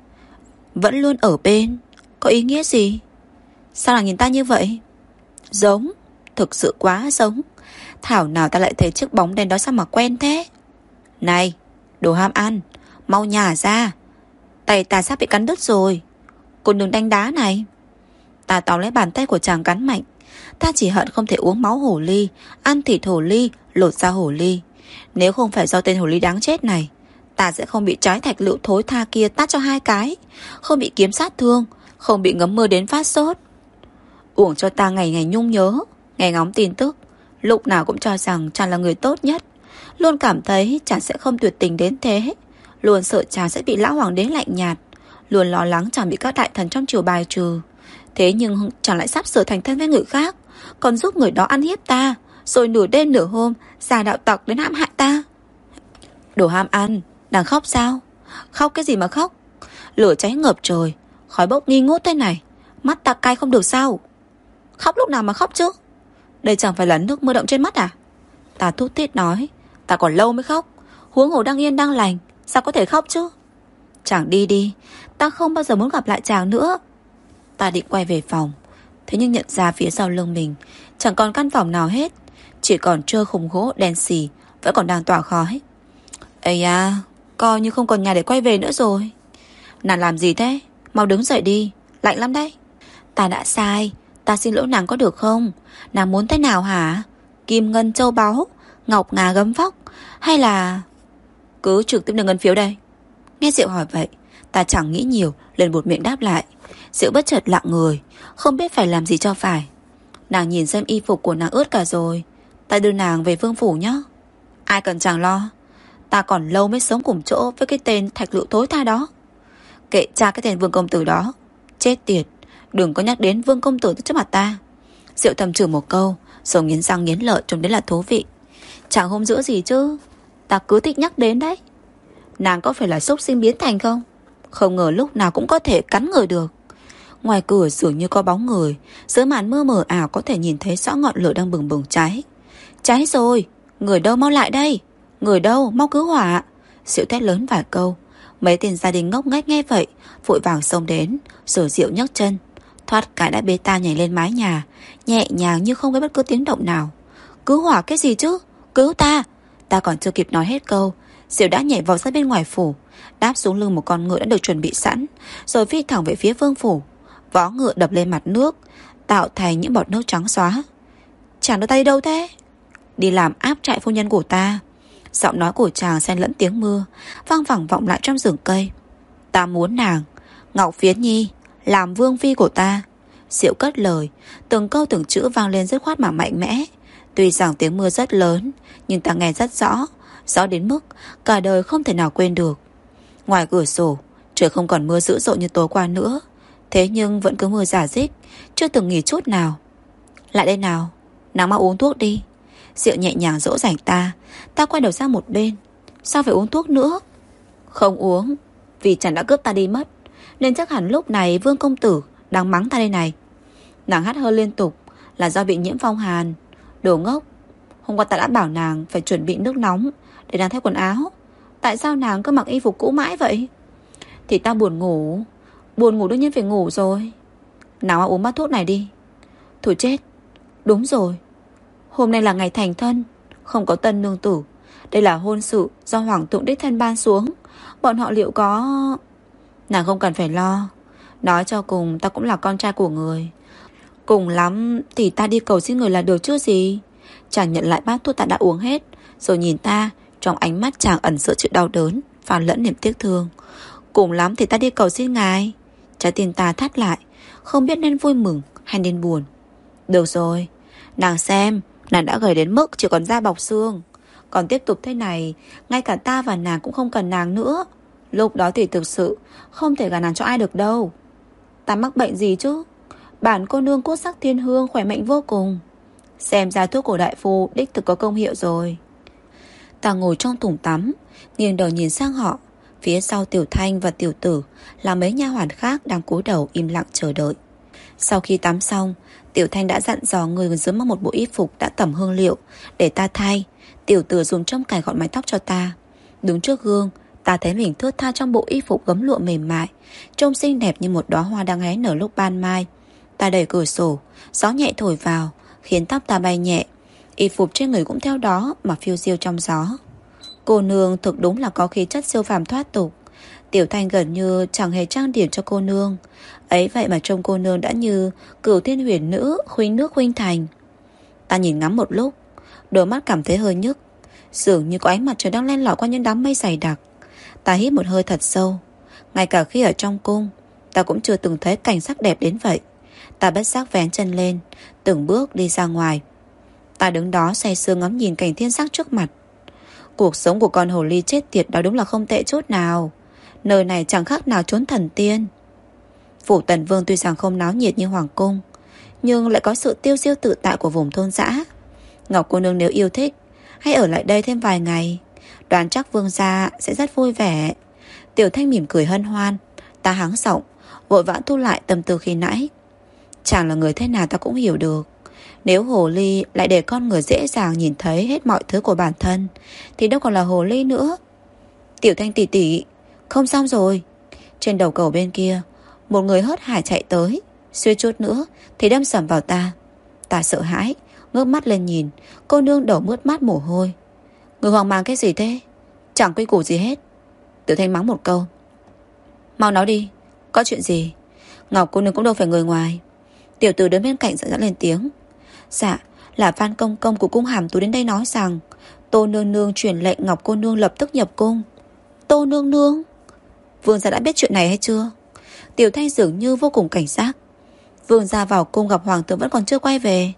Vẫn luôn ở bên, có ý nghĩa gì? Sao nàng nhìn ta như vậy? Giống, thực sự quá giống. Thảo nào ta lại thấy chiếc bóng đen đó sao mà quen thế? Này, đồ ham ăn, mau nhả ra. Tay ta sắp bị cắn đứt rồi. Cô đừng đánh đá này. Ta tóm lấy bàn tay của chàng cắn mạnh. Ta chỉ hận không thể uống máu hổ ly, ăn thịt hổ ly, lột da hổ ly. Nếu không phải do tên hổ ly đáng chết này, ta sẽ không bị trái thạch lựu thối tha kia tát cho 2 cái, không bị kiếm sát thương, không bị ngấm mưa đến phát sốt. Uổng cho ta ngày ngày nhung nhớ, ngày ngóng tin tức, lúc nào cũng cho rằng chàng là người tốt nhất, luôn cảm thấy chàng sẽ không tuyệt tình đến thế. Luôn sợ chàng sẽ bị lão hoàng đế lạnh nhạt, luôn lo lắng chàng bị các đại thần trong triều bài trừ. Thế nhưng chàng lại sắp sửa thành thân với người khác, còn giúp người đó ăn hiếp ta, rồi nửa đêm nửa hôm giả đạo tặc đến hãm hại ta. Đồ ham ăn, đang khóc sao? Khóc cái gì mà khóc? Lửa cháy ngập trời, khói bốc nghi ngút thế này, mắt ta cay không được sao? Khóc lúc nào mà khóc chứ? Đây chẳng phải là nước mưa động trên mắt à? Ta thút thít nói, ta còn lâu mới khóc, huống hồ đang yên đang lành, sao có thể khóc chứ? Chàng đi đi, ta không bao giờ muốn gặp lại chàng nữa. Ta định quay về phòng, thế nhưng nhận ra phía sau lưng mình chẳng còn căn phòng nào hết, chỉ còn trơ khung gỗ đen xì vẫn còn đang tỏa khói. Ây à, coi như không còn nhà để quay về nữa rồi. Nàng làm gì thế? Mau đứng dậy đi, lạnh lắm đấy. Ta đã sai, ta xin lỗi nàng có được không? Nàng muốn thế nào hả? Kim ngân châu báu, ngọc ngà gấm vóc, hay là... Cứ trực tiếp đưa ngân phiếu đây. Nghe Diệu hỏi vậy, ta chẳng nghĩ nhiều, liền buột miệng đáp lại. Diệu bất chợt lặng người, không biết phải làm gì cho phải. Nàng nhìn xem y phục của nàng ướt cả rồi, ta đưa nàng về vương phủ nhé. Ai cần chàng lo, ta còn lâu mới sống cùng chỗ với cái tên Thạch Lựu thối tha đó. Kệ cha cái tên Vương công tử đó. Chết tiệt, đừng có nhắc đến Vương công tử trước mặt ta. Diệu thầm chửi một câu, rồi nghiến răng nghiến lợi trông đến là thú vị. Chẳng hung dữ gì chứ, ta cứ thích nhắc đến đấy. Nàng có phải là súc sinh biến thành không? Không ngờ lúc nào cũng có thể cắn người được. Ngoài cửa dường như có bóng người, giữa màn mưa mờ ảo có thể nhìn thấy rõ ngọn lửa đang bừng bừng cháy. Cháy rồi, người đâu mau lại đây. Người đâu mau cứu hỏa. Diệu thét lớn vài câu. Mấy tên gia đình ngốc nghếch nghe vậy vội vàng xông đến, rồi Diệu nhấc chân thoát cái đã bê ta nhảy lên mái nhà, nhẹ nhàng như không gây bất cứ tiếng động nào. Cứu hỏa cái gì chứ? Cứu ta! Ta còn chưa kịp nói hết câu, Diệu đã nhảy vào ra bên ngoài phủ, đáp xuống lưng một con ngựa đã được chuẩn bị sẵn, rồi phi thẳng về phía vương phủ. Vó ngựa đập lên mặt nước, tạo thành những bọt nước trắng xóa. Chàng đưa tay đâu thế? Đi làm áp trại phu nhân của ta. Giọng nói của chàng xen lẫn tiếng mưa vang vẳng vọng lại trong rừng cây. Ta muốn nàng, Ngọc Phiến Nhi, làm vương phi của ta. Diệu cất lời, từng câu từng chữ vang lên dứt khoát mà mạnh mẽ. Tuy rằng tiếng mưa rất lớn, nhưng ta nghe rất rõ, rõ đến mức cả đời không thể nào quên được. Ngoài cửa sổ, trời không còn mưa dữ dội như tối qua nữa, thế nhưng vẫn cứ mưa rả rích, chưa từng nghỉ chút nào. Lại đây nào, nàng mau uống thuốc đi. Diệu nhẹ nhàng dỗ dành ta. Ta quay đầu sang một bên. Sao phải uống thuốc nữa? Không uống, vì chàng đã cướp ta đi mất, nên chắc hẳn lúc này Vương công tử đang mắng ta đây này. Nàng hắt hơi liên tục là do bị nhiễm phong hàn. Đồ ngốc, hôm qua ta đã bảo nàng phải chuẩn bị nước nóng để nàng thay quần áo. Tại sao nàng cứ mặc y phục cũ mãi vậy? Thì ta buồn ngủ. Buồn ngủ đương nhiên phải ngủ rồi. Nào uống bát thuốc này đi. Thôi chết, đúng rồi, hôm nay là ngày thành thân, không có tân nương tử. Đây là hôn sự do hoàng thượng đích thân ban xuống. Bọn họ liệu có... Nàng không cần phải lo. Nói cho cùng ta cũng là con trai của người. Cùng lắm thì ta đi cầu xin người là được chứ gì. Chàng nhận lại bát thuốc ta đã uống hết, rồi nhìn ta. Trong ánh mắt chàng ẩn sự chịu đau đớn, pha lẫn niềm tiếc thương. Cùng lắm thì ta đi cầu xin ngài. Trái tim ta thắt lại, không biết nên vui mừng hay nên buồn. Được rồi, nàng xem, nàng đã gầy đến mức chỉ còn da bọc xương. Còn tiếp tục thế này, ngay cả ta và nàng cũng không cần nàng nữa. Lúc đó thì thực sự không thể gả nàng cho ai được đâu. Ta mắc bệnh gì chứ? Bản cô nương cốt sắc thiên hương khỏe mạnh vô cùng. Xem ra thuốc của đại phu đích thực có công hiệu rồi. Ta ngồi trong thùng tắm, nghiêng đầu nhìn sang họ. Phía sau Tiểu Thanh và Tiểu Tử là mấy nha hoàn khác đang cúi đầu im lặng chờ đợi. Sau khi tắm xong, Tiểu Thanh đã dặn dò người dưới mặc một bộ y phục đã tẩm hương liệu để ta thay. Tiểu Tử dùng trông cài gọn mái tóc cho ta. Đứng trước gương, ta thấy mình thướt tha trong bộ y phục gấm lụa mềm mại, trông xinh đẹp như một đóa hoa đang hé nở lúc ban mai. Ta đẩy cửa sổ, gió nhẹ thổi vào, khiến tóc ta bay nhẹ. Y phục trên người cũng theo đó mà phiêu diêu trong gió. Cô nương thực đúng là có khí chất siêu phàm thoát tục. Tiểu Thanh gần như chẳng hề trang điểm cho cô nương. Ấy vậy mà trông cô nương đã như cửu thiên huyền nữ, khuynh nước khuynh thành. Ta nhìn ngắm một lúc, đôi mắt cảm thấy hơi nhức, dường như có ánh mặt trời đang len lỏi qua những đám mây dày đặc. Ta hít một hơi thật sâu. Ngay cả khi ở trong cung, ta cũng chưa từng thấy cảnh sắc đẹp đến vậy. Ta bất giác vén chân lên, từng bước đi ra ngoài. Ta đứng đó say sưa ngắm nhìn cảnh thiên sắc trước mặt. Cuộc sống của con hồ ly chết tiệt đó đúng là không tệ chút nào. Nơi này chẳng khác nào chốn thần tiên. Phủ Tần Vương tuy rằng không náo nhiệt như hoàng cung, nhưng lại có sự tiêu diêu tự tại của vùng thôn dã. Ngọc cô nương nếu yêu thích, hãy ở lại đây thêm vài ngày, đoán chắc vương gia sẽ rất vui vẻ. Tiểu Thanh mỉm cười hân hoan. Ta hắng giọng, vội vã thu lại tâm tư khi nãy. Chàng là người thế nào ta cũng hiểu được. Nếu hồ ly lại để con người dễ dàng nhìn thấy hết mọi thứ của bản thân, thì đâu còn là hồ ly nữa. Tiểu Thanh tỷ tỷ, không xong rồi. Trên đầu cầu bên kia, một người hớt hải chạy tới, suýt chút nữa thì đâm sầm vào ta. Ta sợ hãi, ngước mắt lên nhìn. Cô nương đầu mướt mát mồ hôi. Người hoang mang cái gì thế? Chẳng quy củ gì hết. Tiểu Thanh mắng một câu. Mau nói đi, có chuyện gì? Ngọc cô nương cũng đâu phải người ngoài. Tiểu tử đứng bên cạnh dẫn lên tiếng. Dạ, là Phan công công của cung Hàm Tú đến đây nói rằng Tô nương nương truyền lệnh Ngọc cô nương lập tức nhập cung. Tô nương nương? Vương gia đã biết chuyện này hay chưa? Tiểu Thanh dường như vô cùng cảnh giác. Vương gia vào cung gặp hoàng tử vẫn còn chưa quay về.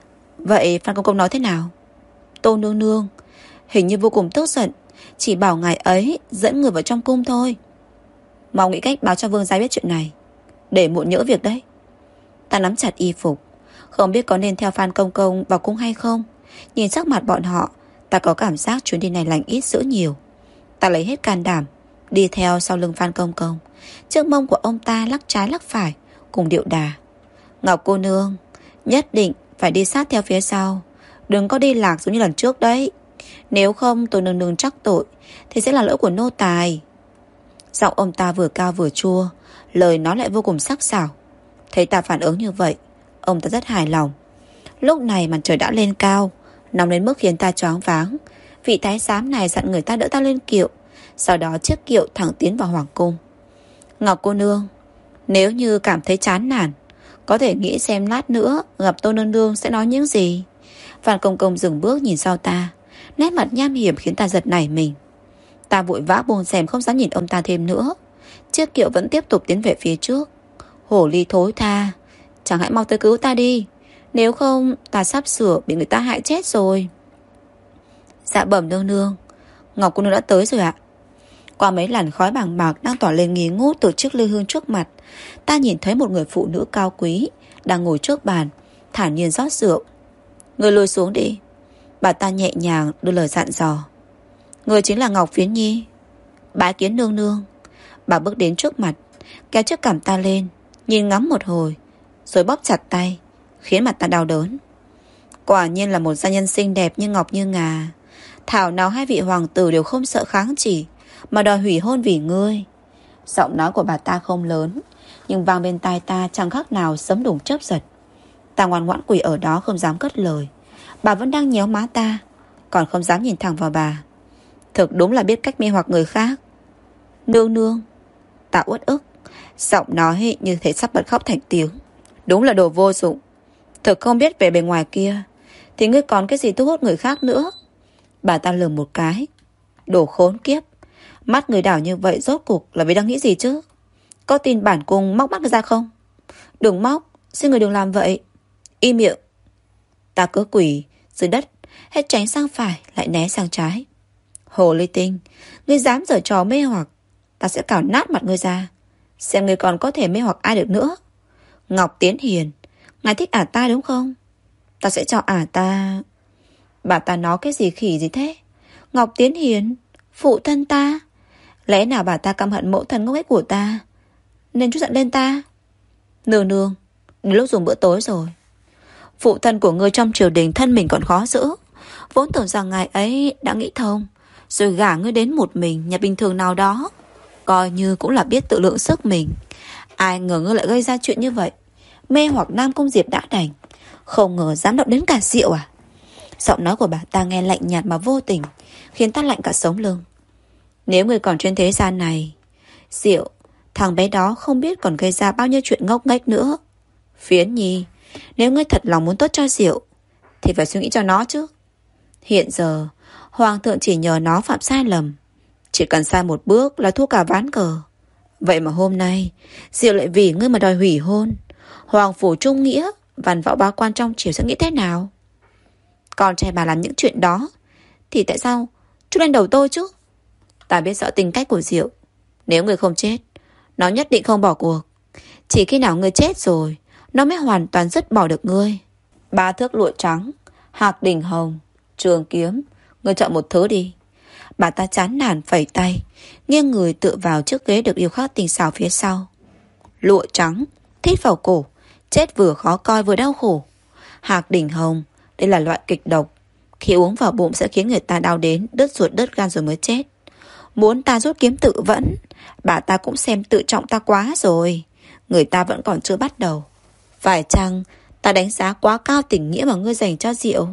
Vậy Phan công công nói thế nào? Tô nương nương hình như vô cùng tức giận, chỉ bảo ngài ấy dẫn người vào trong cung thôi. Mau nghĩ cách báo cho vương gia biết chuyện này, để muộn nhỡ việc đấy. Ta nắm chặt y phục, không biết có nên theo Phan công công vào cung hay không. Nhìn sắc mặt bọn họ, ta có cảm giác chuyến đi này lành ít dữ nhiều. Ta lấy hết can đảm đi theo sau lưng Phan công công. Trước mông của ông ta lắc trái lắc phải cùng điệu đà. Ngọc cô nương nhất định phải đi sát theo phía sau, đừng có đi lạc giống như lần trước đấy. Nếu không tôi nương nương trắc tội thì sẽ là lỗi của nô tài. Giọng ông ta vừa cao vừa chua, lời nói lại vô cùng sắc sảo. Thấy ta phản ứng như vậy, ông ta rất hài lòng. Lúc này mặt trời đã lên cao, nóng đến mức khiến ta choáng váng. Vị thái giám này dặn người ta đỡ ta lên kiệu, sau đó chiếc kiệu thẳng tiến vào hoàng cung. Ngọc cô nương, nếu như cảm thấy chán nản, có thể nghĩ xem lát nữa gặp Tô nương nương sẽ nói những gì. Phan công công dừng bước nhìn sau ta, nét mặt nham hiểm khiến ta giật nảy mình. Ta vội vã buông rèm không dám nhìn ông ta thêm nữa. Chiếc kiệu vẫn tiếp tục tiến về phía trước. Hồ ly thối tha, chẳng hãy mau tới cứu ta đi, nếu không ta sắp sửa bị người ta hại chết rồi. Dạ bẩm nương nương, Ngọc cô nương đã tới rồi ạ. Qua mấy làn khói bàng bạc đang tỏa lên nghi ngút từ chiếc lư hương trước mặt, ta nhìn thấy một người phụ nữ cao quý đang ngồi trước bàn, thản nhiên rót rượu. Người lùi xuống đi. Bà ta nhẹ nhàng đưa lời dặn dò. Người chính là Ngọc Phiến Nhi. Bái kiến nương nương. Bà bước đến trước mặt, kéo chiếc cằm ta lên, nhìn ngắm một hồi, rồi bóp chặt tay, khiến mặt ta đau đớn. Quả nhiên là một gia nhân xinh đẹp như ngọc như ngà. Thảo nào hai vị hoàng tử đều không sợ kháng chỉ, mà đòi hủy hôn vì ngươi. Giọng nói của bà ta không lớn, nhưng vang bên tai ta chẳng khác nào sấm đùng chớp giật. Ta ngoan ngoãn quỳ ở đó không dám cất lời. Bà vẫn đang nhéo má ta, còn không dám nhìn thẳng vào bà. Thực đúng là biết cách mê hoặc người khác. Nương nương. Ta uất ức, giọng nói như thể sắp bật khóc thành tiếng. Đúng là đồ vô dụng. Thực không biết về bề ngoài kia thì ngươi còn cái gì thu hút người khác nữa. Bà ta lườm một cái. Đồ khốn kiếp, mắt người đảo như vậy rốt cuộc là vì đang nghĩ gì chứ? Có tin bản cung móc mắt ra không? Đừng móc, xin người đừng làm vậy. Im miệng. Ta cứ quỳ dưới đất, hết tránh sang phải lại né sang trái. Hồ ly tinh, ngươi dám giở trò mê hoặc, ta sẽ cào nát mặt ngươi ra, xem ngươi còn có thể mê hoặc ai được nữa. Ngọc Tiến Hiền, ngài thích ả ta đúng không? Ta sẽ cho ả ta. Bà ta nói cái gì khỉ gì thế? Ngọc Tiến Hiền, phụ thân ta. Lẽ nào bà ta căm hận mẫu thân ngốc nghếch của ta nên chút giận lên ta? Nương nương, đến lúc dùng bữa tối rồi. Phụ thân của ngươi trong triều đình thân mình còn khó giữ, vốn tưởng rằng ngài ấy đã nghĩ thông, rồi gả ngươi đến một mình nhà bình thường nào đó, coi như cũng là biết tự lượng sức mình. Ai ngờ ngươi lại gây ra chuyện như vậy, mê hoặc Nam Cung Diệp đã đành, không ngờ dám động đến cả rượu à? Giọng nói của bà ta nghe lạnh nhạt mà vô tình, khiến ta lạnh cả sống lưng. Nếu ngươi còn trên thế gian này, Diệu, thằng bé đó không biết còn gây ra bao nhiêu chuyện ngốc nghếch nữa. Phiến Nhi, nếu ngươi thật lòng muốn tốt cho Diệu thì phải suy nghĩ cho nó chứ. Hiện giờ hoàng thượng chỉ nhờ nó phạm sai lầm, chỉ cần sai một bước là thua cả ván cờ. Vậy mà hôm nay Diệu lại vì ngươi mà đòi hủy hôn. Hoàng phủ trung nghĩa, văn võ bá quan trong triều sẽ nghĩ thế nào? Con trai bà làm những chuyện đó thì tại sao chút lên đầu tôi chứ. Ta biết rõ tính cách của Diệu. Nếu người không chết, nó nhất định không bỏ cuộc. Chỉ khi nào ngươi chết rồi, nó mới hoàn toàn dứt bỏ được ngươi. 3 thước lụa trắng, hạc đỉnh hồng, trường kiếm. Ngươi chọn một thứ đi. Bà ta chán nản phẩy tay, nghiêng người tựa vào chiếc ghế được điêu khắc tinh xảo phía sau. Lụa trắng, thít vào cổ, chết vừa khó coi vừa đau khổ. Hạc đỉnh hồng, đây là loại kịch độc. Khi uống vào bụng sẽ khiến người ta đau đến đứt ruột đứt gan rồi mới chết. Muốn ta rút kiếm tự vẫn, bà ta cũng xem tự trọng ta quá rồi. Người ta vẫn còn chưa bắt đầu. Phải chăng ta đánh giá quá cao tình nghĩa mà ngươi dành cho Diệu?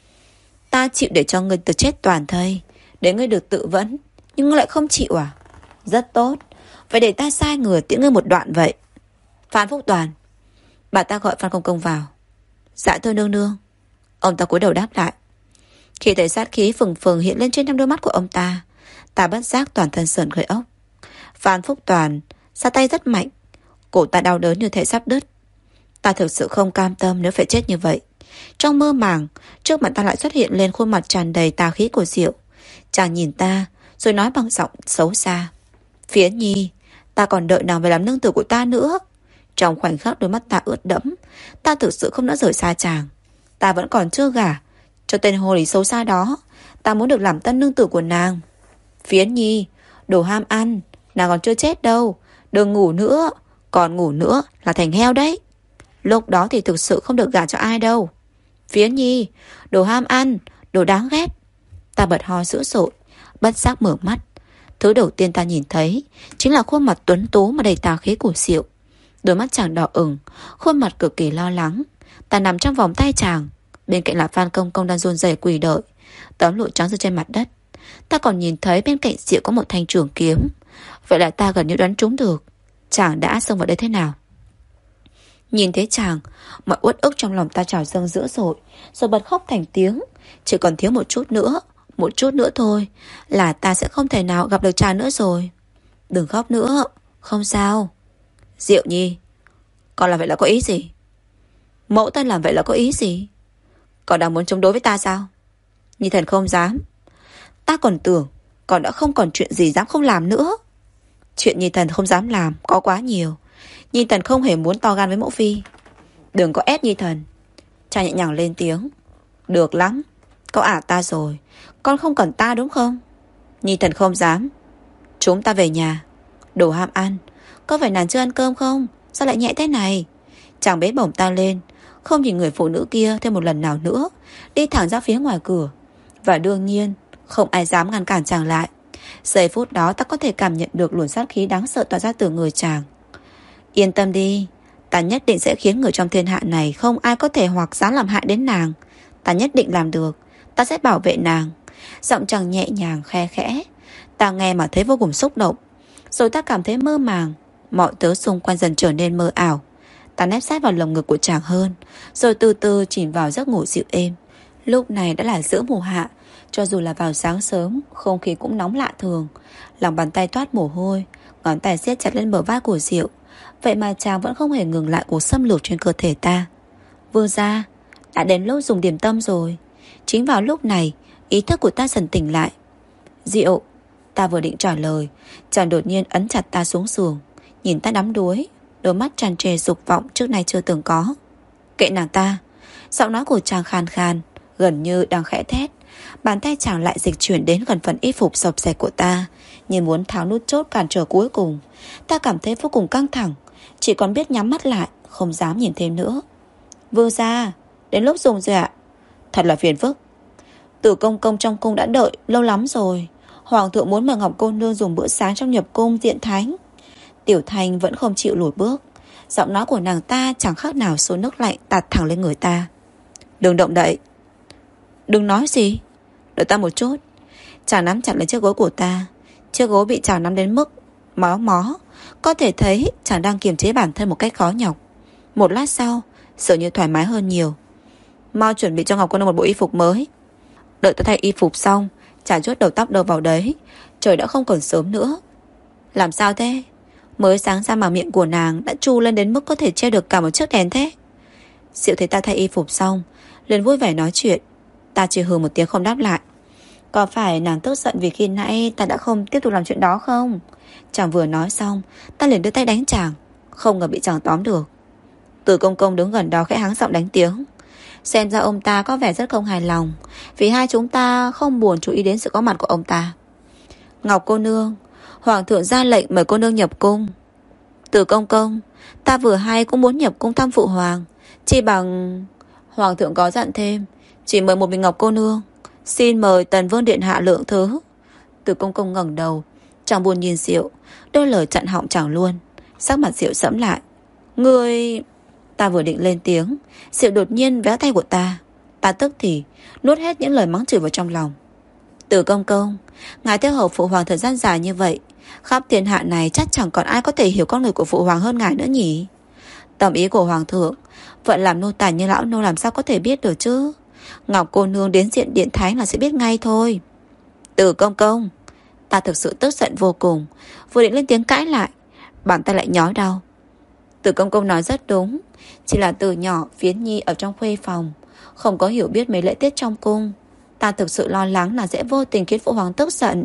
Ta chịu để cho ngươi tự chết toàn thây, để ngươi được tự vẫn, nhưng ngươi lại không chịu à? Rất tốt, vậy để ta sai người tiễn ngươi một đoạn vậy. Phan Phúc Toàn. Bà ta gọi Phan Công Công vào. Dạ thưa nương nương. Ông ta cúi đầu đáp lại. Khi thấy sát khí phừng phừng hiện lên trên 5 đôi mắt của ông ta, ta bất giác toàn thân sởn gai ốc. Phan Phúc Toàn ra tay rất mạnh, cổ ta đau đớn như thể sắp đứt. Ta thực sự không cam tâm nếu phải chết như vậy. Trong mơ màng, trước mặt ta lại xuất hiện lên khuôn mặt tràn đầy tà khí của Diệu. Chàng nhìn ta rồi nói bằng giọng xấu xa. Phiến Nhi, ta còn đợi nàng về làm nương tử của ta nữa. Trong khoảnh khắc đôi mắt ta ướt đẫm, ta thực sự không nỡ rời xa chàng. Ta vẫn còn chưa gả cho tên hồ lý xấu xa đó. Ta muốn được làm tân nương tử của nàng. Phiến Nhi, đồ ham ăn, nàng còn chưa chết đâu. Đừng ngủ nữa, còn ngủ nữa là thành heo đấy. Lúc đó thì thực sự không được gả cho ai đâu. Phiến Nhi, đồ ham ăn, đồ đáng ghét. Ta bật ho dữ dội, bất giác mở mắt. Thứ đầu tiên ta nhìn thấy chính là khuôn mặt tuấn tú mà đầy tà khí của Diệu. Đôi mắt chàng đỏ ửng, khuôn mặt cực kỳ lo lắng. Ta nằm trong vòng tay chàng, bên cạnh là Phan Công Công đang run rẩy quỳ đợi. Tấm lụa trắng rơi trên mặt đất. Ta còn nhìn thấy bên cạnh Diệu có một thanh trường kiếm. Vậy là ta gần như đoán trúng được chàng đã xông vào đây thế nào. Nhìn thấy chàng, mọi uất ức trong lòng ta trào dâng dữ dội, rồi bật khóc thành tiếng. Chỉ còn thiếu một chút nữa thôi là ta sẽ không thể nào gặp được chàng nữa rồi. Đừng khóc nữa, không sao. Diệu Nhi, con làm vậy là có ý gì? Mẫu thân làm vậy là có ý gì? Con đang muốn chống đối với ta sao? Nhi thần không dám. Ta còn tưởng con đã không còn chuyện gì dám không làm nữa. Chuyện Nhi thần không dám làm có quá nhiều. Nhi thần không hề muốn to gan với mẫu phi. Đừng có ép Nhi thần. Cha nhẹ nhàng lên tiếng. Được lắm, có ả ta rồi. Con không cần ta đúng không? Nhi thần không dám. Chúng ta về nhà. Đồ ham ăn, có phải nàng chưa ăn cơm không? Sao lại nhẹ thế này? Chàng bế bổng ta lên, không nhìn người phụ nữ kia thêm một lần nào nữa, đi thẳng ra phía ngoài cửa. Và đương nhiên không ai dám ngăn cản chàng lại. Giây phút đó ta có thể cảm nhận được luồng sát khí đáng sợ tỏa ra từ người chàng. Yên tâm đi, ta nhất định sẽ khiến người trong thiên hạ này không ai có thể hoặc dám làm hại đến nàng. Ta nhất định làm được. Ta sẽ bảo vệ nàng. Giọng chàng nhẹ nhàng khe khẽ. Ta nghe mà thấy vô cùng xúc động. Rồi ta cảm thấy mơ màng. Mọi thứ xung quanh dần trở nên mơ ảo. Ta nép sát vào lồng ngực của chàng hơn, rồi từ từ chìm vào giấc ngủ dịu êm. Lúc này đã là giữa mùa hạ. Cho dù là vào sáng sớm, không khí cũng nóng lạ thường. Lòng bàn tay toát mồ hôi, ngón tay siết chặt lên bờ vai của Diệu. Vậy mà chàng vẫn không hề ngừng lại cuộc xâm lược trên cơ thể ta. Vương gia, đã đến lúc dùng điểm tâm rồi. Chính vào lúc này, ý thức của ta dần tỉnh lại. Diệu, ta vừa định trả lời, chàng đột nhiên ấn chặt ta xuống giường, nhìn ta đắm đuối, đôi mắt tràn trề dục vọng trước nay chưa từng có. Kệ nàng ta. Giọng nói của chàng khàn khàn, gần như đang khẽ thét. Bàn tay chàng lại dịch chuyển đến gần phần y phục xộc xệch của ta, như muốn tháo nút chốt cản trở cuối cùng. Ta cảm thấy vô cùng căng thẳng, chỉ còn biết nhắm mắt lại, không dám nhìn thêm nữa. Vương gia, đến lúc dùng rồi ạ. Thật là phiền phức. Tử công công trong cung đã đợi lâu lắm rồi. Hoàng thượng muốn mời Ngọc cô nương dùng bữa sáng trong nhập cung diện thánh. Tiểu Thanh vẫn không chịu lùi bước. Giọng nói của nàng ta chẳng khác nào số nước lạnh tạt thẳng lên người ta. Đừng động đậy. Đừng nói gì. Đợi ta một chút. Chàng nắm chặt lấy chiếc gối của ta. Chiếc gối bị chàng nắm đến mức máu mó. Có thể thấy chàng đang kiềm chế bản thân một cách khó nhọc. Một lát sau, dường như thoải mái hơn nhiều. Mau chuẩn bị cho Ngọc cô nương một bộ y phục mới. Đợi ta thay y phục xong, chàng chốt đầu tóc đâu vào đấy. Trời đã không còn sớm nữa. Làm sao thế? Mới sáng ra mà miệng của nàng đã chu lên đến mức có thể che được cả một chiếc đèn thế. Diệu thấy ta thay y phục xong, liền vui vẻ nói chuyện. Ta chỉ hừ một tiếng không đáp lại. Có phải nàng tức giận vì khi nãy ta đã không tiếp tục làm chuyện đó không? Chàng vừa nói xong, ta liền đưa tay đánh chàng, không ngờ bị chàng tóm được. Từ công công đứng gần đó khẽ hắng giọng đánh tiếng. Xem ra ông ta có vẻ rất không hài lòng vì hai chúng ta không buồn chú ý đến sự có mặt của ông ta. Ngọc cô nương, hoàng thượng ra lệnh mời cô nương nhập cung. Từ công công, ta vừa hay cũng muốn nhập cung thăm phụ hoàng, chỉ bằng... Hoàng thượng có dặn thêm, chỉ mời một mình Ngọc cô nương. Xin mời Tần Vương điện hạ lượng thứ. Từ công công ngẩng đầu, chàng buồn nhìn Diệu, đôi lời chặn họng chàng luôn. Sắc mặt Diệu sẫm lại. Ngươi... Ta vừa định lên tiếng, Diệu đột nhiên véo tay của ta. Ta tức thì nuốt hết những lời mắng chửi vào trong lòng. Từ công công, ngài theo hầu phụ hoàng thời gian dài như vậy, khắp thiên hạ này chắc chẳng còn ai có thể hiểu con người của phụ hoàng hơn ngài nữa nhỉ. Tầm ý của hoàng thượng vẫn làm nô tài như lão nô làm sao có thể biết được chứ. Ngọc cô nương đến diện điện thánh là sẽ biết ngay thôi. Từ công công, ta thực sự tức giận vô cùng, vừa định lên tiếng cãi lại, bàn tay lại nhói đau. Từ công công nói rất đúng, chỉ là từ nhỏ Phiến Nhi ở trong khuê phòng, không có hiểu biết mấy lễ tiết trong cung. Ta thực sự lo lắng là sẽ vô tình khiến phụ hoàng tức giận.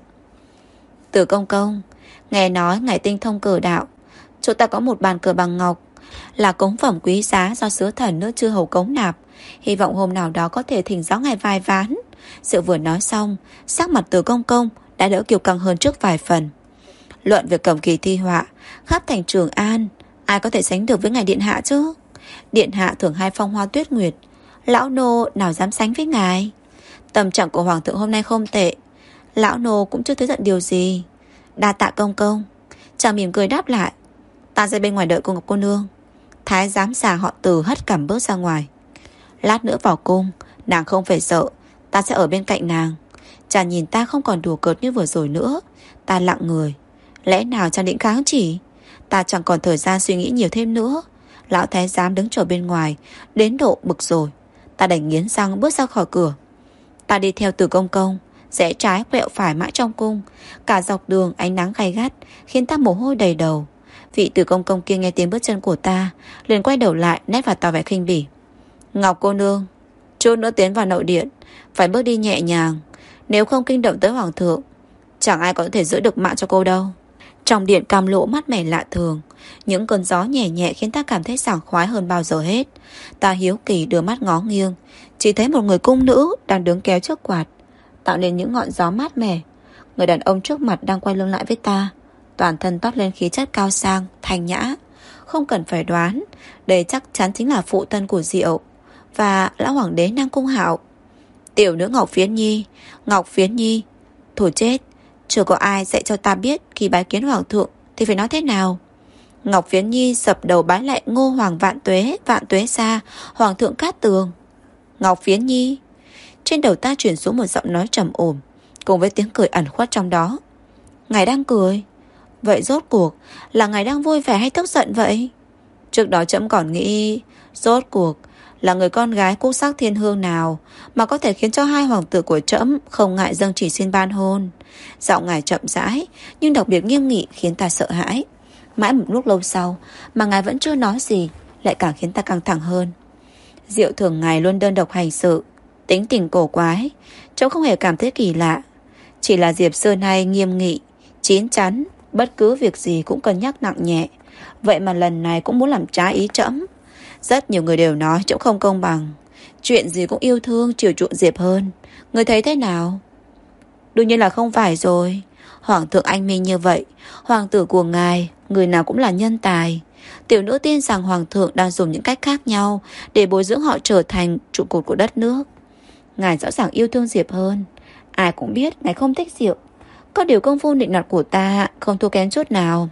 Từ công công, nghe nói ngài tinh thông cờ đạo, chỗ ta có một bàn cờ bằng ngọc, là cống phẩm quý giá do sứ thần nước Chư Hầu cống nạp, hy vọng hôm nào đó có thể thỉnh giáo ngài vài ván. Sự vừa nói xong, sắc mặt Từ công công đã đỡ kiêu căng hơn trước vài phần. Luận việc cầm kỳ thi họa khắp thành Trường An, ai có thể sánh được với ngài điện hạ chứ? Điện hạ thường hay phong hoa tuyết nguyệt, lão nô nào dám sánh với ngài. Tâm trạng của hoàng thượng hôm nay không tệ, lão nô cũng chưa thấy giận điều gì. Đa tạ công công. Chàng mỉm cười đáp lại. Ta ra bên ngoài đợi cô Ngọc cô nương. Thái giám già họ Từ hất cằm bước ra ngoài. Lát nữa vào cung, nàng không phải sợ, ta sẽ ở bên cạnh nàng. Chàng nhìn ta không còn đùa cợt như vừa rồi nữa. Ta lặng người. Lẽ nào chàng định kháng chỉ? Ta chẳng còn thời gian suy nghĩ nhiều thêm nữa. Lão thái giám đứng chờ bên ngoài đến độ bực rồi. Ta đành nghiến răng bước ra khỏi cửa. Ta đi theo Từ công công, rẽ trái quẹo phải mãi trong cung. Cả dọc đường ánh nắng gay gắt khiến ta mồ hôi đầy đầu. Vị Từ công công kia nghe tiếng bước chân của ta, liền quay đầu lại nét mặt tỏ vẻ khinh bỉ. Ngọc cô nương, chút nữa tiến vào nội điện, phải bước đi nhẹ nhàng, nếu không kinh động tới hoàng thượng, chẳng ai có thể giữ được mạng cho cô đâu. Trong điện cam lộ mát mẻ lạ thường, những cơn gió nhẹ nhẹ khiến ta cảm thấy sảng khoái hơn bao giờ hết. Ta hiếu kỳ đưa mắt ngó nghiêng, chỉ thấy một người cung nữ đang đứng kéo chiếc quạt, tạo nên những ngọn gió mát mẻ. Người đàn ông trước mặt đang quay lưng lại với ta, toàn thân toát lên khí chất cao sang, thanh nhã. Không cần phải đoán, đây chắc chắn chính là phụ thân của Diệu và lão hoàng đế Nam Cung Hạo. Tiểu nữ Ngọc Phiến Nhi. Ngọc Phiến Nhi. Thôi chết, chưa có ai dạy cho ta biết khi bái kiến hoàng thượng thì phải nói thế nào. Ngọc Phiến Nhi sập đầu bái lại Ngô Hoàng vạn tuế xa, hoàng thượng Cát Tường. Ngọc Phiến Nhi. Trên đầu ta chuyển xuống một giọng nói trầm ổn, cùng với tiếng cười ẩn khuất trong đó. Ngài đang cười? Vậy rốt cuộc là ngài đang vui vẻ hay tức giận vậy? Trước đó trẫm còn nghĩ, rốt cuộc là người con gái quốc sắc thiên hương nào mà có thể khiến cho hai hoàng tử của trẫm không ngại dâng chỉ xin ban hôn. Giọng ngài chậm rãi nhưng đặc biệt nghiêm nghị khiến ta sợ hãi. Mãi một lúc lâu sau mà ngài vẫn chưa nói gì, lại càng khiến ta căng thẳng hơn. Diệu thường ngày luôn đơn độc hành sự, tính tình cổ quái, trẫm không hề cảm thấy kỳ lạ. Chỉ là Diệp xưa nay nghiêm nghị, chín chắn, bất cứ việc gì cũng cân nhắc nặng nhẹ. Vậy mà lần này cũng muốn làm trái ý trẫm. Rất nhiều người đều nói trẫm không công bằng, chuyện gì cũng yêu thương chiều chuộng Diệp hơn. Người thấy thế nào? Đương nhiên là không phải rồi. Hoàng thượng anh minh như vậy, hoàng tử của ngài người nào cũng là nhân tài. Tiểu nữ tin rằng hoàng thượng đang dùng những cách khác nhau để bồi dưỡng họ trở thành trụ cột của đất nước. Ngài rõ ràng yêu thương Diệp hơn. Ai cũng biết ngài không thích Diệp. Có điều công phu nịnh nọt của ta không thua kém chút nào.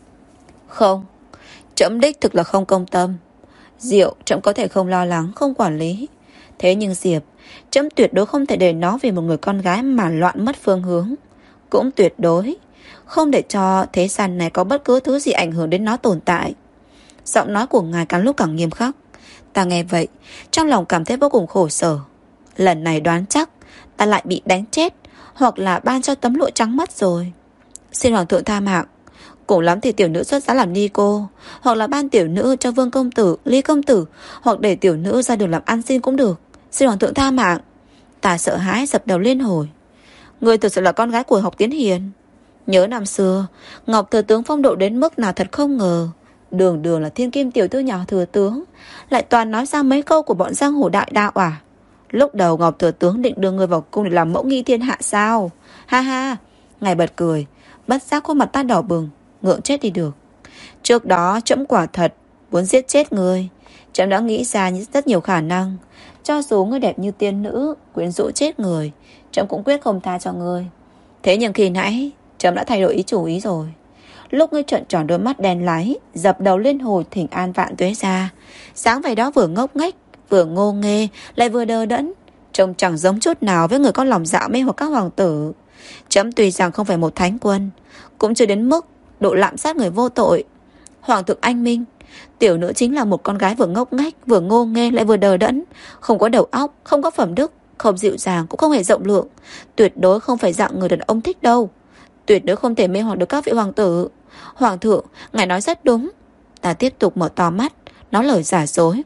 Không, trẫm đích thực là không công tâm. Diệu trẫm có thể không lo lắng, không quản lý. Thế nhưng Diệp, trẫm tuyệt đối không thể để nó vì một người con gái mà loạn mất phương hướng. Cũng tuyệt đối không để cho thế gian này có bất cứ thứ gì ảnh hưởng đến nó tồn tại. Giọng nói của ngài càng lúc càng nghiêm khắc. Ta nghe vậy, trong lòng cảm thấy vô cùng khổ sở. Lần này đoán chắc ta lại bị đánh chết, hoặc là ban cho tấm lụa trắng mất rồi. Xin hoàng thượng tha mạng. Cùng lắm thì tiểu nữ xuất giá làm ni cô, hoặc là ban tiểu nữ cho Vương công tử, Lý công tử, hoặc để tiểu nữ ra đường làm ăn xin cũng được. Xin hoàng thượng tha mạng. Ta sợ hãi dập đầu liên hồi. Ngươi thực sự là con gái của Học Tiến Hiền. Nhớ năm xưa Ngọc thừa tướng phong độ đến mức nào thật không ngờ. Đường đường là thiên kim tiểu thư nhà thừa tướng, lại toàn nói ra mấy câu của bọn giang hồ đại đạo à? Lúc đầu Ngọc thừa tướng định đưa ngươi vào cung để làm mẫu nghi thiên hạ sao? Ha ha. Ngài bật cười, bất giác khuôn mặt ta đỏ bừng, ngượng chết đi được. Trước đó trẫm quả thật muốn giết chết ngươi. Trẫm đã nghĩ ra rất nhiều khả năng. Cho dù ngươi đẹp như tiên nữ, quyến rũ chết người, trẫm cũng quyết không tha cho ngươi. Thế nhưng khi nãy trẫm đã thay đổi chủ ý rồi. Lúc ngươi trợn tròn đôi mắt đen láy, dập đầu lên hồi thỉnh an vạn tuế ra, sáng vẻ đó vừa ngốc nghếch, vừa ngô nghê, lại vừa đờ đẫn, trông chẳng giống chút nào với người có lòng dạ mê hoặc các hoàng tử. Trẫm tuy rằng không phải một thánh quân, cũng chưa đến mức độ lạm sát người vô tội. Hoàng thượng anh minh, tiểu nữ chính là một con gái vừa ngốc nghếch, vừa ngô nghê, lại vừa đờ đẫn, không có đầu óc, không có phẩm đức, không dịu dàng, cũng không hề rộng lượng. Tuyệt đối không phải dạng người đàn ông thích đâu. Tuyệt đối không thể mê hoặc được các vị hoàng tử. Hoàng thượng, ngài nói rất đúng. Ta tiếp tục mở to mắt, nói lời giả dối.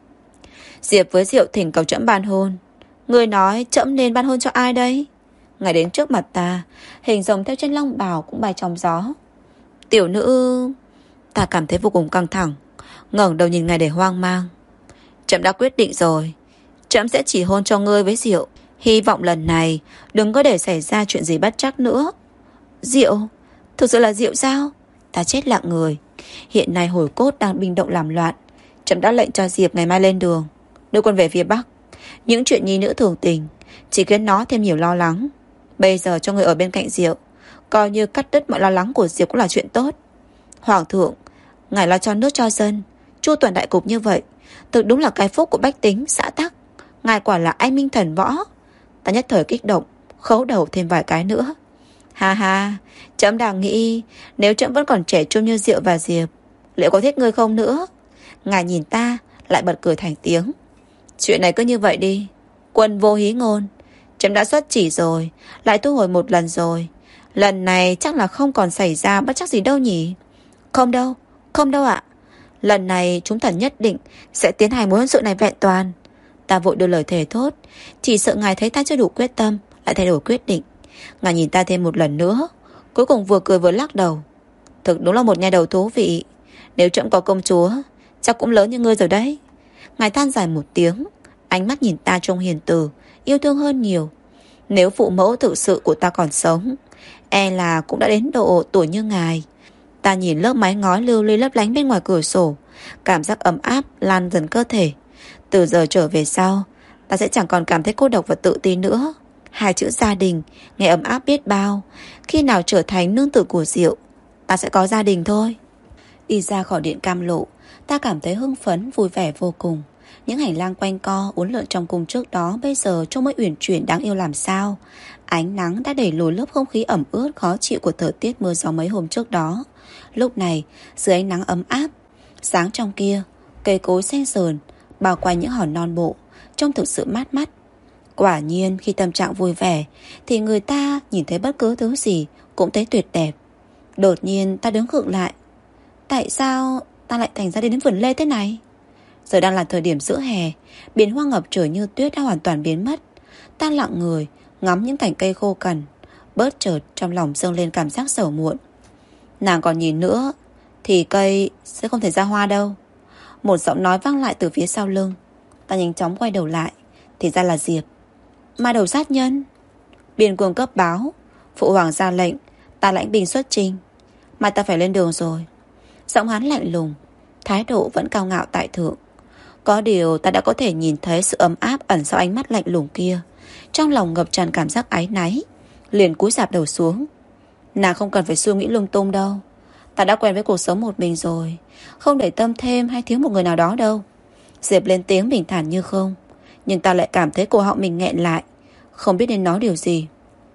Diệp với Diệu thỉnh cầu trẫm ban hôn. Người nói trẫm nên ban hôn cho ai đây? Ngài đến trước mặt ta, hình rồng theo trên long bào cũng bay trong gió. Tiểu nữ... Ta cảm thấy vô cùng căng thẳng, ngẩng đầu nhìn ngài để hoang mang. Trẫm đã quyết định rồi. Trẫm sẽ chỉ hôn cho ngươi với Diệu. Hy vọng lần này đừng có để xảy ra chuyện gì bất trắc nữa. Diệu? Thực sự là Diệu sao? Ta chết lặng người. Hiện nay Hồi Cốt đang binh động làm loạn. Trẫm đã lệnh cho Diệp ngày mai lên đường, đưa quân về phía Bắc. Những chuyện nhi nữ thường tình chỉ khiến nó thêm nhiều lo lắng. Bây giờ cho người ở bên cạnh Diệu, coi như cắt đứt mọi lo lắng của Diệp cũng là chuyện tốt. Hoàng thượng, ngài lo cho nước cho dân, chu toàn đại cục như vậy, thực đúng là cái phúc của bách tính xã tắc. Ngài quả là anh minh thần võ. Ta nhất thời kích động, khấu đầu thêm vài cái nữa. Ha ha, trẫm đang nghĩ nếu trẫm vẫn còn trẻ trung như Diệu và Diệp, liệu có thích ngươi không nữa? Ngài nhìn ta lại bật cười thành tiếng. Chuyện này cứ như vậy đi. Quân vô hí ngôn. Trẫm đã xuất chỉ rồi, lại thu hồi một lần rồi. Lần này chắc là không còn xảy ra bất trắc gì đâu nhỉ? Không đâu, không đâu ạ. Lần này chúng thần nhất định sẽ tiến hành mối hôn sự này vẹn toàn. Ta vội đưa lời thề thốt, chỉ sợ ngài thấy ta chưa đủ quyết tâm, lại thay đổi quyết định. Ngài nhìn ta thêm một lần nữa, cuối cùng vừa cười vừa lắc đầu. Thực đúng là một nha đầu thú vị. Nếu trẫm có công chúa, chắc cũng lớn như ngươi rồi đấy. Ngài than dài một tiếng, ánh mắt nhìn ta trông hiền từ, yêu thương hơn nhiều. Nếu phụ mẫu thực sự của ta còn sống, e là cũng đã đến độ tuổi như ngài. Ta nhìn lớp mái ngói lưu ly lấp lánh bên ngoài cửa sổ, cảm giác ấm áp lan dần cơ thể. Từ giờ trở về sau, ta sẽ chẳng còn cảm thấy cô độc và tự ti nữa. Hai chữ gia đình nghe ấm áp biết bao. Khi nào trở thành nương tử của Diệu, ta sẽ có gia đình thôi. Đi ra khỏi điện Cam Lộ, ta cảm thấy hưng phấn, vui vẻ vô cùng. Những hành lang quanh co uốn lượn trong cung trước đó bây giờ trông mới uyển chuyển đáng yêu làm sao. Ánh nắng đã đẩy lùi lớp không khí ẩm ướt khó chịu của thời tiết mưa gió mấy hôm trước đó. Lúc này dưới ánh nắng ấm áp, sáng trong kia, cây cối xanh sờn bao quanh những hòn non bộ, trông thực sự mát mắt. Quả nhiên khi tâm trạng vui vẻ thì người ta nhìn thấy bất cứ thứ gì cũng thấy tuyệt đẹp. Đột nhiên ta đứng khựng lại. Tại sao ta lại thành ra đi đến vườn lê thế này? Giờ đang là thời điểm giữa hè, biển hoa ngập trời như tuyết đã hoàn toàn biến mất. Ta lặng người ngắm những cành cây khô cằn, bớt chợt trong lòng dâng lên cảm giác sầu muộn. Nàng còn nhìn nữa thì cây sẽ không thể ra hoa đâu. Một giọng nói vang lại từ phía sau lưng. Ta nhanh chóng quay đầu lại, thì ra là Diệp. Ma đầu sát nhân. Biên Cương cấp báo, phụ hoàng ra lệnh, ta lãnh binh xuất chinh. Mai ta phải lên đường rồi. Giọng hắn lạnh lùng, thái độ vẫn cao ngạo tại thượng. Có điều ta đã có thể nhìn thấy sự ấm áp ẩn sau ánh mắt lạnh lùng kia. Trong lòng ngập tràn cảm giác áy náy, liền cúi rạp đầu xuống. Nàng không cần phải suy nghĩ lung tung đâu. Ta đã quen với cuộc sống một mình rồi, không để tâm thêm hay thiếu một người nào đó đâu. Diệp lên tiếng bình thản như không, nhưng ta lại cảm thấy cổ họng mình nghẹn lại, không biết nên nói điều gì.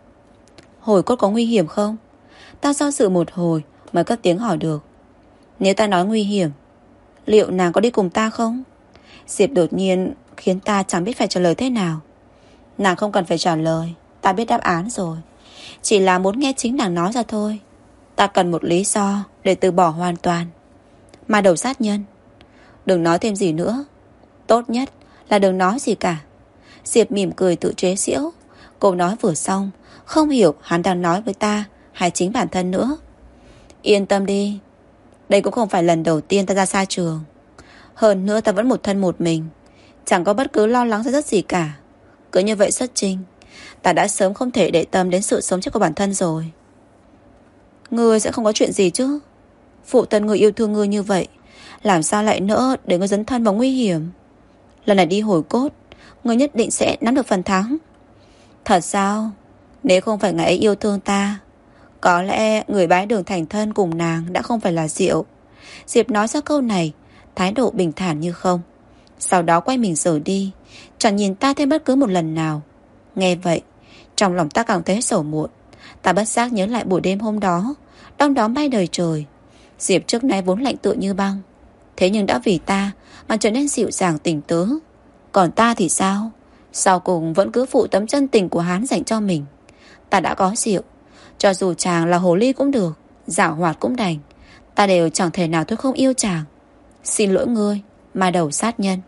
Hồi Cốt có nguy hiểm không? Ta do dự một hồi mới cất tiếng hỏi được. Nếu ta nói nguy hiểm, liệu nàng có đi cùng ta không? Diệp đột nhiên khiến ta chẳng biết phải trả lời thế nào. Nàng không cần phải trả lời, ta biết đáp án rồi. Chỉ là muốn nghe chính nàng nói ra thôi. Ta cần một lý do để từ bỏ hoàn toàn. Ma đầu sát nhân. Đừng nói thêm gì nữa. Tốt nhất là đừng nói gì cả. Diệp mỉm cười tự chế giễu. Cô nói vừa xong, Không hiểu hắn đang nói với ta hay chính bản thân nữa. Yên tâm đi, đây cũng không phải lần đầu tiên ta ra xa trường. Hơn nữa ta vẫn một thân một mình, chẳng có bất cứ lo lắng rất gì cả. Cứ như vậy xuất trình, ta đã sớm không thể để tâm đến sự sống chết của bản thân rồi. Ngươi sẽ không có chuyện gì chứ? Phụ thân ngươi yêu thương ngươi như vậy, làm sao lại nỡ để ngươi dấn thân vào nguy hiểm? Lần này đi hồi cốt, ngươi nhất định sẽ nắm được phần thắng. Thật sao? Nếu không phải ngài ấy yêu thương ta, có lẽ người bái đường thành thân cùng nàng đã không phải là Diệu. Diệp nói ra câu này, thái độ bình thản như không. Sau đó quay mình rời đi, chẳng nhìn ta thêm bất cứ một lần nào. Nghe vậy, trong lòng ta càng thấy sầu muộn. Ta bất giác nhớ lại buổi đêm hôm đó, đom đóm bay đời trời. Diệp trước nay vốn lạnh tựa như băng, thế nhưng đã vì ta mà trở nên dịu dàng tình tứ. Còn ta thì sao? Sau cùng vẫn cứ phụ tấm chân tình của hắn dành cho mình. Ta đã có Diệu, cho dù chàng là hồ ly cũng được, giảo hoạt cũng đành, ta đều chẳng thể nào tôi không yêu chàng. Xin lỗi ngươi, ma đầu sát nhân.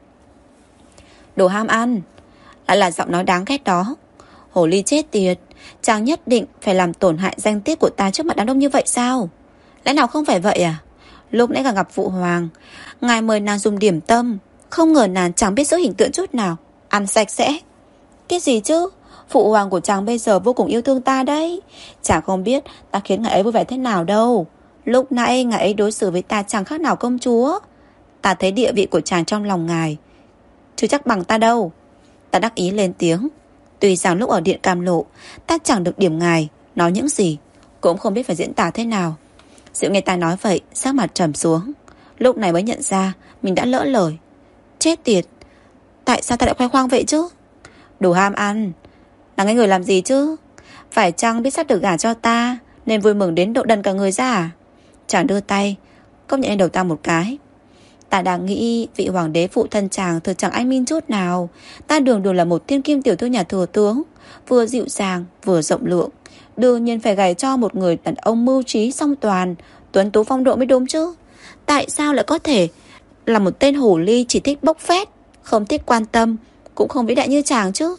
Đồ ham ăn. Lại là giọng nói đáng ghét đó. Hồ ly chết tiệt, chàng nhất định phải làm tổn hại danh tiết của ta trước mặt đám đông như vậy sao? Lẽ nào không phải vậy à? Lúc nãy còn gặp phụ hoàng, ngài mời nàng dùng điểm tâm, không ngờ nàng chẳng biết giữ hình tượng chút nào, ăn sạch sẽ. Cái gì chứ? Phụ hoàng của chàng bây giờ vô cùng yêu thương ta đấy. Chàng không biết ta khiến ngài ấy vui vẻ thế nào đâu. Lúc nãy ngài ấy đối xử với ta chẳng khác nào công chúa. Ta thấy địa vị của chàng trong lòng ngài chứ chắc bằng ta đâu. Ta đắc ý lên tiếng. Tuy rằng lúc ở điện Cam Lộ ta chẳng được điểm ngài, nói những gì cũng không biết phải diễn tả thế nào. Diệu nghe ta nói vậy, sắc mặt trầm xuống. Lúc này mới nhận ra mình đã lỡ lời. Chết tiệt, tại sao ta lại khoe khoang vậy chứ? Đồ ham ăn. Nàng ấy người làm gì chứ? Phải chăng biết sắp được gả cho ta nên vui mừng đến độ đần cả người ra à? Chàng đưa tay công nhận lên đầu ta một cái. Ta đang nghĩ vị hoàng đế phụ thân chàng thật chẳng anh minh chút nào. Ta đường đường là một thiên kim tiểu thư nhà thừa tướng, vừa dịu dàng vừa rộng lượng, đương nhiên phải gả cho một người đàn ông mưu trí song toàn, tuấn tú phong độ mới đúng chứ. Tại sao lại có thể là một tên hồ ly chỉ thích bốc phét, không thích quan tâm, cũng không vĩ đại như chàng chứ?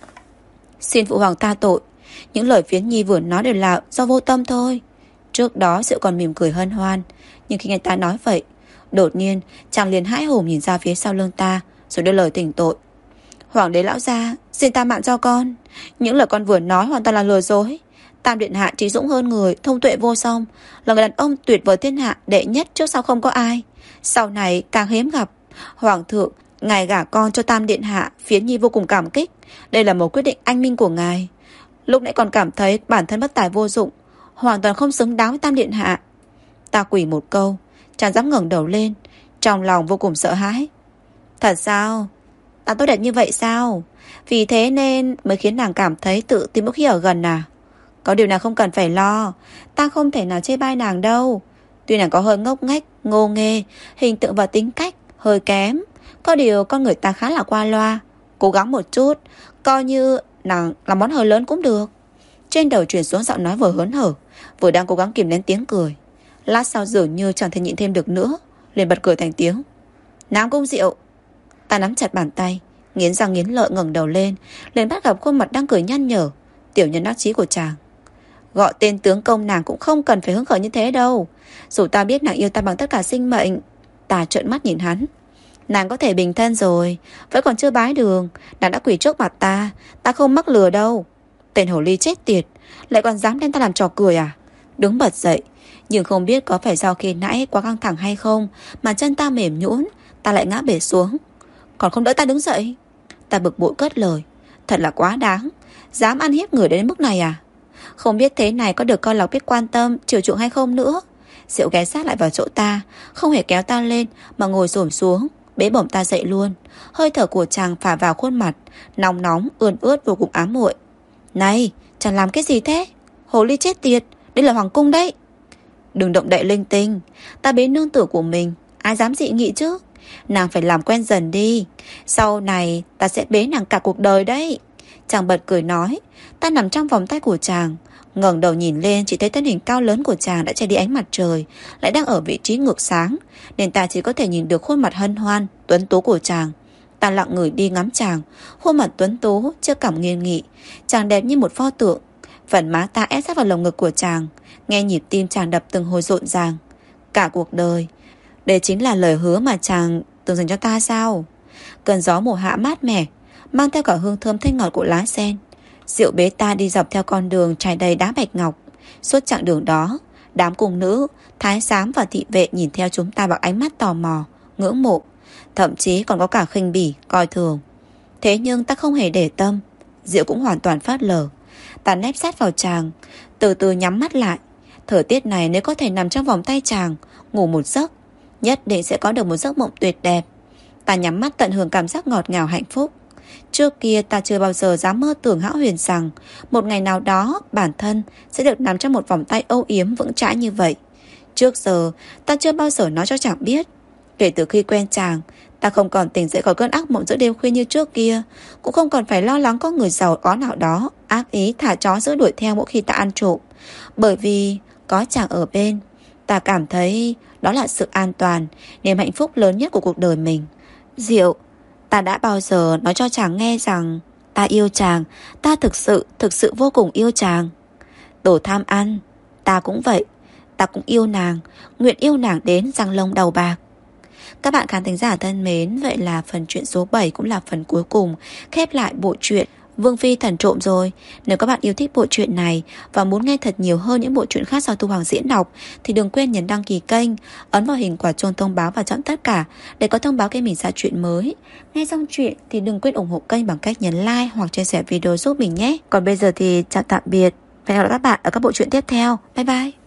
Xin phụ hoàng tha tội, những lời Phiến Nhi vừa nói đều là do vô tâm thôi. Trước đó Diệu còn mỉm cười hân hoan, nhưng khi nghe ta nói vậy, đột nhiên chàng liền hãi hùng nhìn ra phía sau lưng ta, rồi đưa lời tỉnh tội. Hoàng đế lão gia, xin ta mạng cho con. Những lời con vừa nói hoàn toàn là lừa dối. Tam điện hạ trí dũng hơn người, thông tuệ vô song, là người đàn ông tuyệt vời thiên hạ, đệ nhất trước sau không có ai, sau này càng hiếm gặp. Hoàng thượng, ngài gả con cho Tam điện hạ, Phiến Nhi vô cùng cảm kích. Đây là một quyết định anh minh của ngài. Lúc nãy còn cảm thấy bản thân bất tài vô dụng, hoàn toàn không xứng đáng với Tam điện hạ. Ta quỳ một câu, chẳng dám ngẩng đầu lên, trong lòng vô cùng sợ hãi. Thật sao? Ta tốt đẹp như vậy sao? Vì thế nên mới khiến nàng cảm thấy tự tin mỗi khi ở gần à? Có điều nàng không cần phải lo, ta không thể nào chê bai nàng đâu. Tuy nàng có hơi ngốc nghếch, ngô nghê, hình tượng và tính cách hơi kém, có điều con người ta khá là qua loa. Cố gắng một chút, coi như nàng làm món hời lớn cũng được. Trên đầu truyền xuống giọng nói vừa hớn hở, vừa đang cố gắng kìm nén tiếng cười. Lát sau dường như chẳng thể nhịn thêm được nữa, liền bật cười thành tiếng. Nam Cung Diệu. Ta nắm chặt bàn tay, nghiến răng nghiến lợi ngẩng đầu lên, liền bắt gặp khuôn mặt đang cười nhăn nhở, tiểu nhân đắc chí của chàng. Gọi tên tướng công nàng cũng không cần phải hứng khởi như thế đâu. Dù ta biết nàng yêu ta bằng tất cả sinh mệnh. Ta trợn mắt nhìn hắn. Nàng có thể bình thân rồi, vẫn còn chưa bái đường, nàng đã quỳ trước mặt ta. Ta không mắc lừa đâu. Tên hồ ly chết tiệt, lại còn dám đem ta làm trò cười à? Đứng bật dậy, nhưng không biết có phải do khi nãy quá căng thẳng hay không mà chân ta mềm nhũn, ta lại ngã bệt xuống. Còn không đỡ ta đứng dậy. Ta bực bội cất lời. Thật là quá đáng, dám ăn hiếp người đến mức này à? Không biết thế này có được coi là biết quan tâm, chiều chuộng hay không nữa. Diệu ghé sát lại vào chỗ ta, không hề kéo ta lên mà ngồi xổm xuống, bế bổng ta dậy luôn. Hơi thở của chàng phả vào khuôn mặt, nóng nóng, ươn ướt vô cùng ám muội. Này, chàng làm cái gì thế? Hồ ly chết tiệt, đây là hoàng cung đấy. Đừng động đậy linh tinh, ta bế nương tử của mình, ai dám dị nghị chứ? Nàng phải làm quen dần đi, sau này ta sẽ bế nàng cả cuộc đời đấy. Chàng bật cười nói. Ta nằm trong vòng tay của chàng, ngẩng đầu nhìn lên, chỉ thấy thân hình cao lớn của chàng đã che đi ánh mặt trời, lại đang ở vị trí ngược sáng, nên ta chỉ có thể nhìn được khuôn mặt hân hoan, tuấn tú của chàng. Ta lặng người đi ngắm chàng, khuôn mặt tuấn tú chưa cảm nghiêng nghị, chàng đẹp như một pho tượng. Phần má ta ép sát vào lồng ngực của chàng, nghe nhịp tim chàng đập từng hồi rộn ràng. Cả cuộc đời, đây chính là lời hứa mà chàng từng dành cho ta sao? Cơn gió mùa hạ mát mẻ, mang theo cả hương thơm thanh ngọt của lá sen. Diệu bế ta đi dọc theo con đường trải đầy đá bạch ngọc. Suốt chặng đường đó, đám cung nữ, thái giám và thị vệ nhìn theo chúng ta bằng ánh mắt tò mò, ngưỡng mộ, thậm chí còn có cả khinh bỉ, coi thường. Thế nhưng ta không hề để tâm. Diệu cũng hoàn toàn phớt lờ. Ta nép sát vào chàng, từ từ nhắm mắt lại. Thời tiết này nếu có thể nằm trong vòng tay chàng, ngủ một giấc, nhất định sẽ có được một giấc mộng tuyệt đẹp. Ta nhắm mắt tận hưởng cảm giác ngọt ngào hạnh phúc. Trước kia ta chưa bao giờ dám mơ tưởng hão huyền rằng một ngày nào đó bản thân sẽ được nằm trong một vòng tay âu yếm vững chãi như vậy. Trước giờ ta chưa bao giờ nói cho chàng biết. Kể từ khi quen chàng, ta không còn tỉnh dậy khỏi cơn ác mộng giữa đêm khuya như trước kia, cũng không còn phải lo lắng có người giàu có nào đó ác ý thả chó giữ đuổi theo mỗi khi ta ăn trộm. Bởi vì có chàng ở bên, ta cảm thấy đó là sự an toàn, niềm hạnh phúc lớn nhất của cuộc đời mình. Diệu, ta đã bao giờ nói cho chàng nghe rằng ta yêu chàng, ta thực sự vô cùng yêu chàng. Đồ tham ăn, ta cũng vậy. Ta cũng yêu nàng, nguyện yêu nàng đến răng lông đầu bạc. Các bạn khán thính giả thân mến, vậy là phần truyện số 7 cũng là phần cuối cùng khép lại bộ truyện Vương Phi Thần Trộm rồi. Nếu các bạn yêu thích bộ truyện này và muốn nghe thật nhiều hơn những bộ truyện khác do Thu Hoàng diễn đọc thì đừng quên nhấn đăng ký kênh, ấn vào hình quả chuông thông báo và chọn tất cả để có thông báo khi mình ra truyện mới. Nghe xong truyện thì đừng quên ủng hộ kênh bằng cách nhấn like hoặc chia sẻ video giúp mình nhé. Còn bây giờ thì chào tạm biệt và hẹn gặp lại các bạn ở các bộ truyện tiếp theo. Bye bye.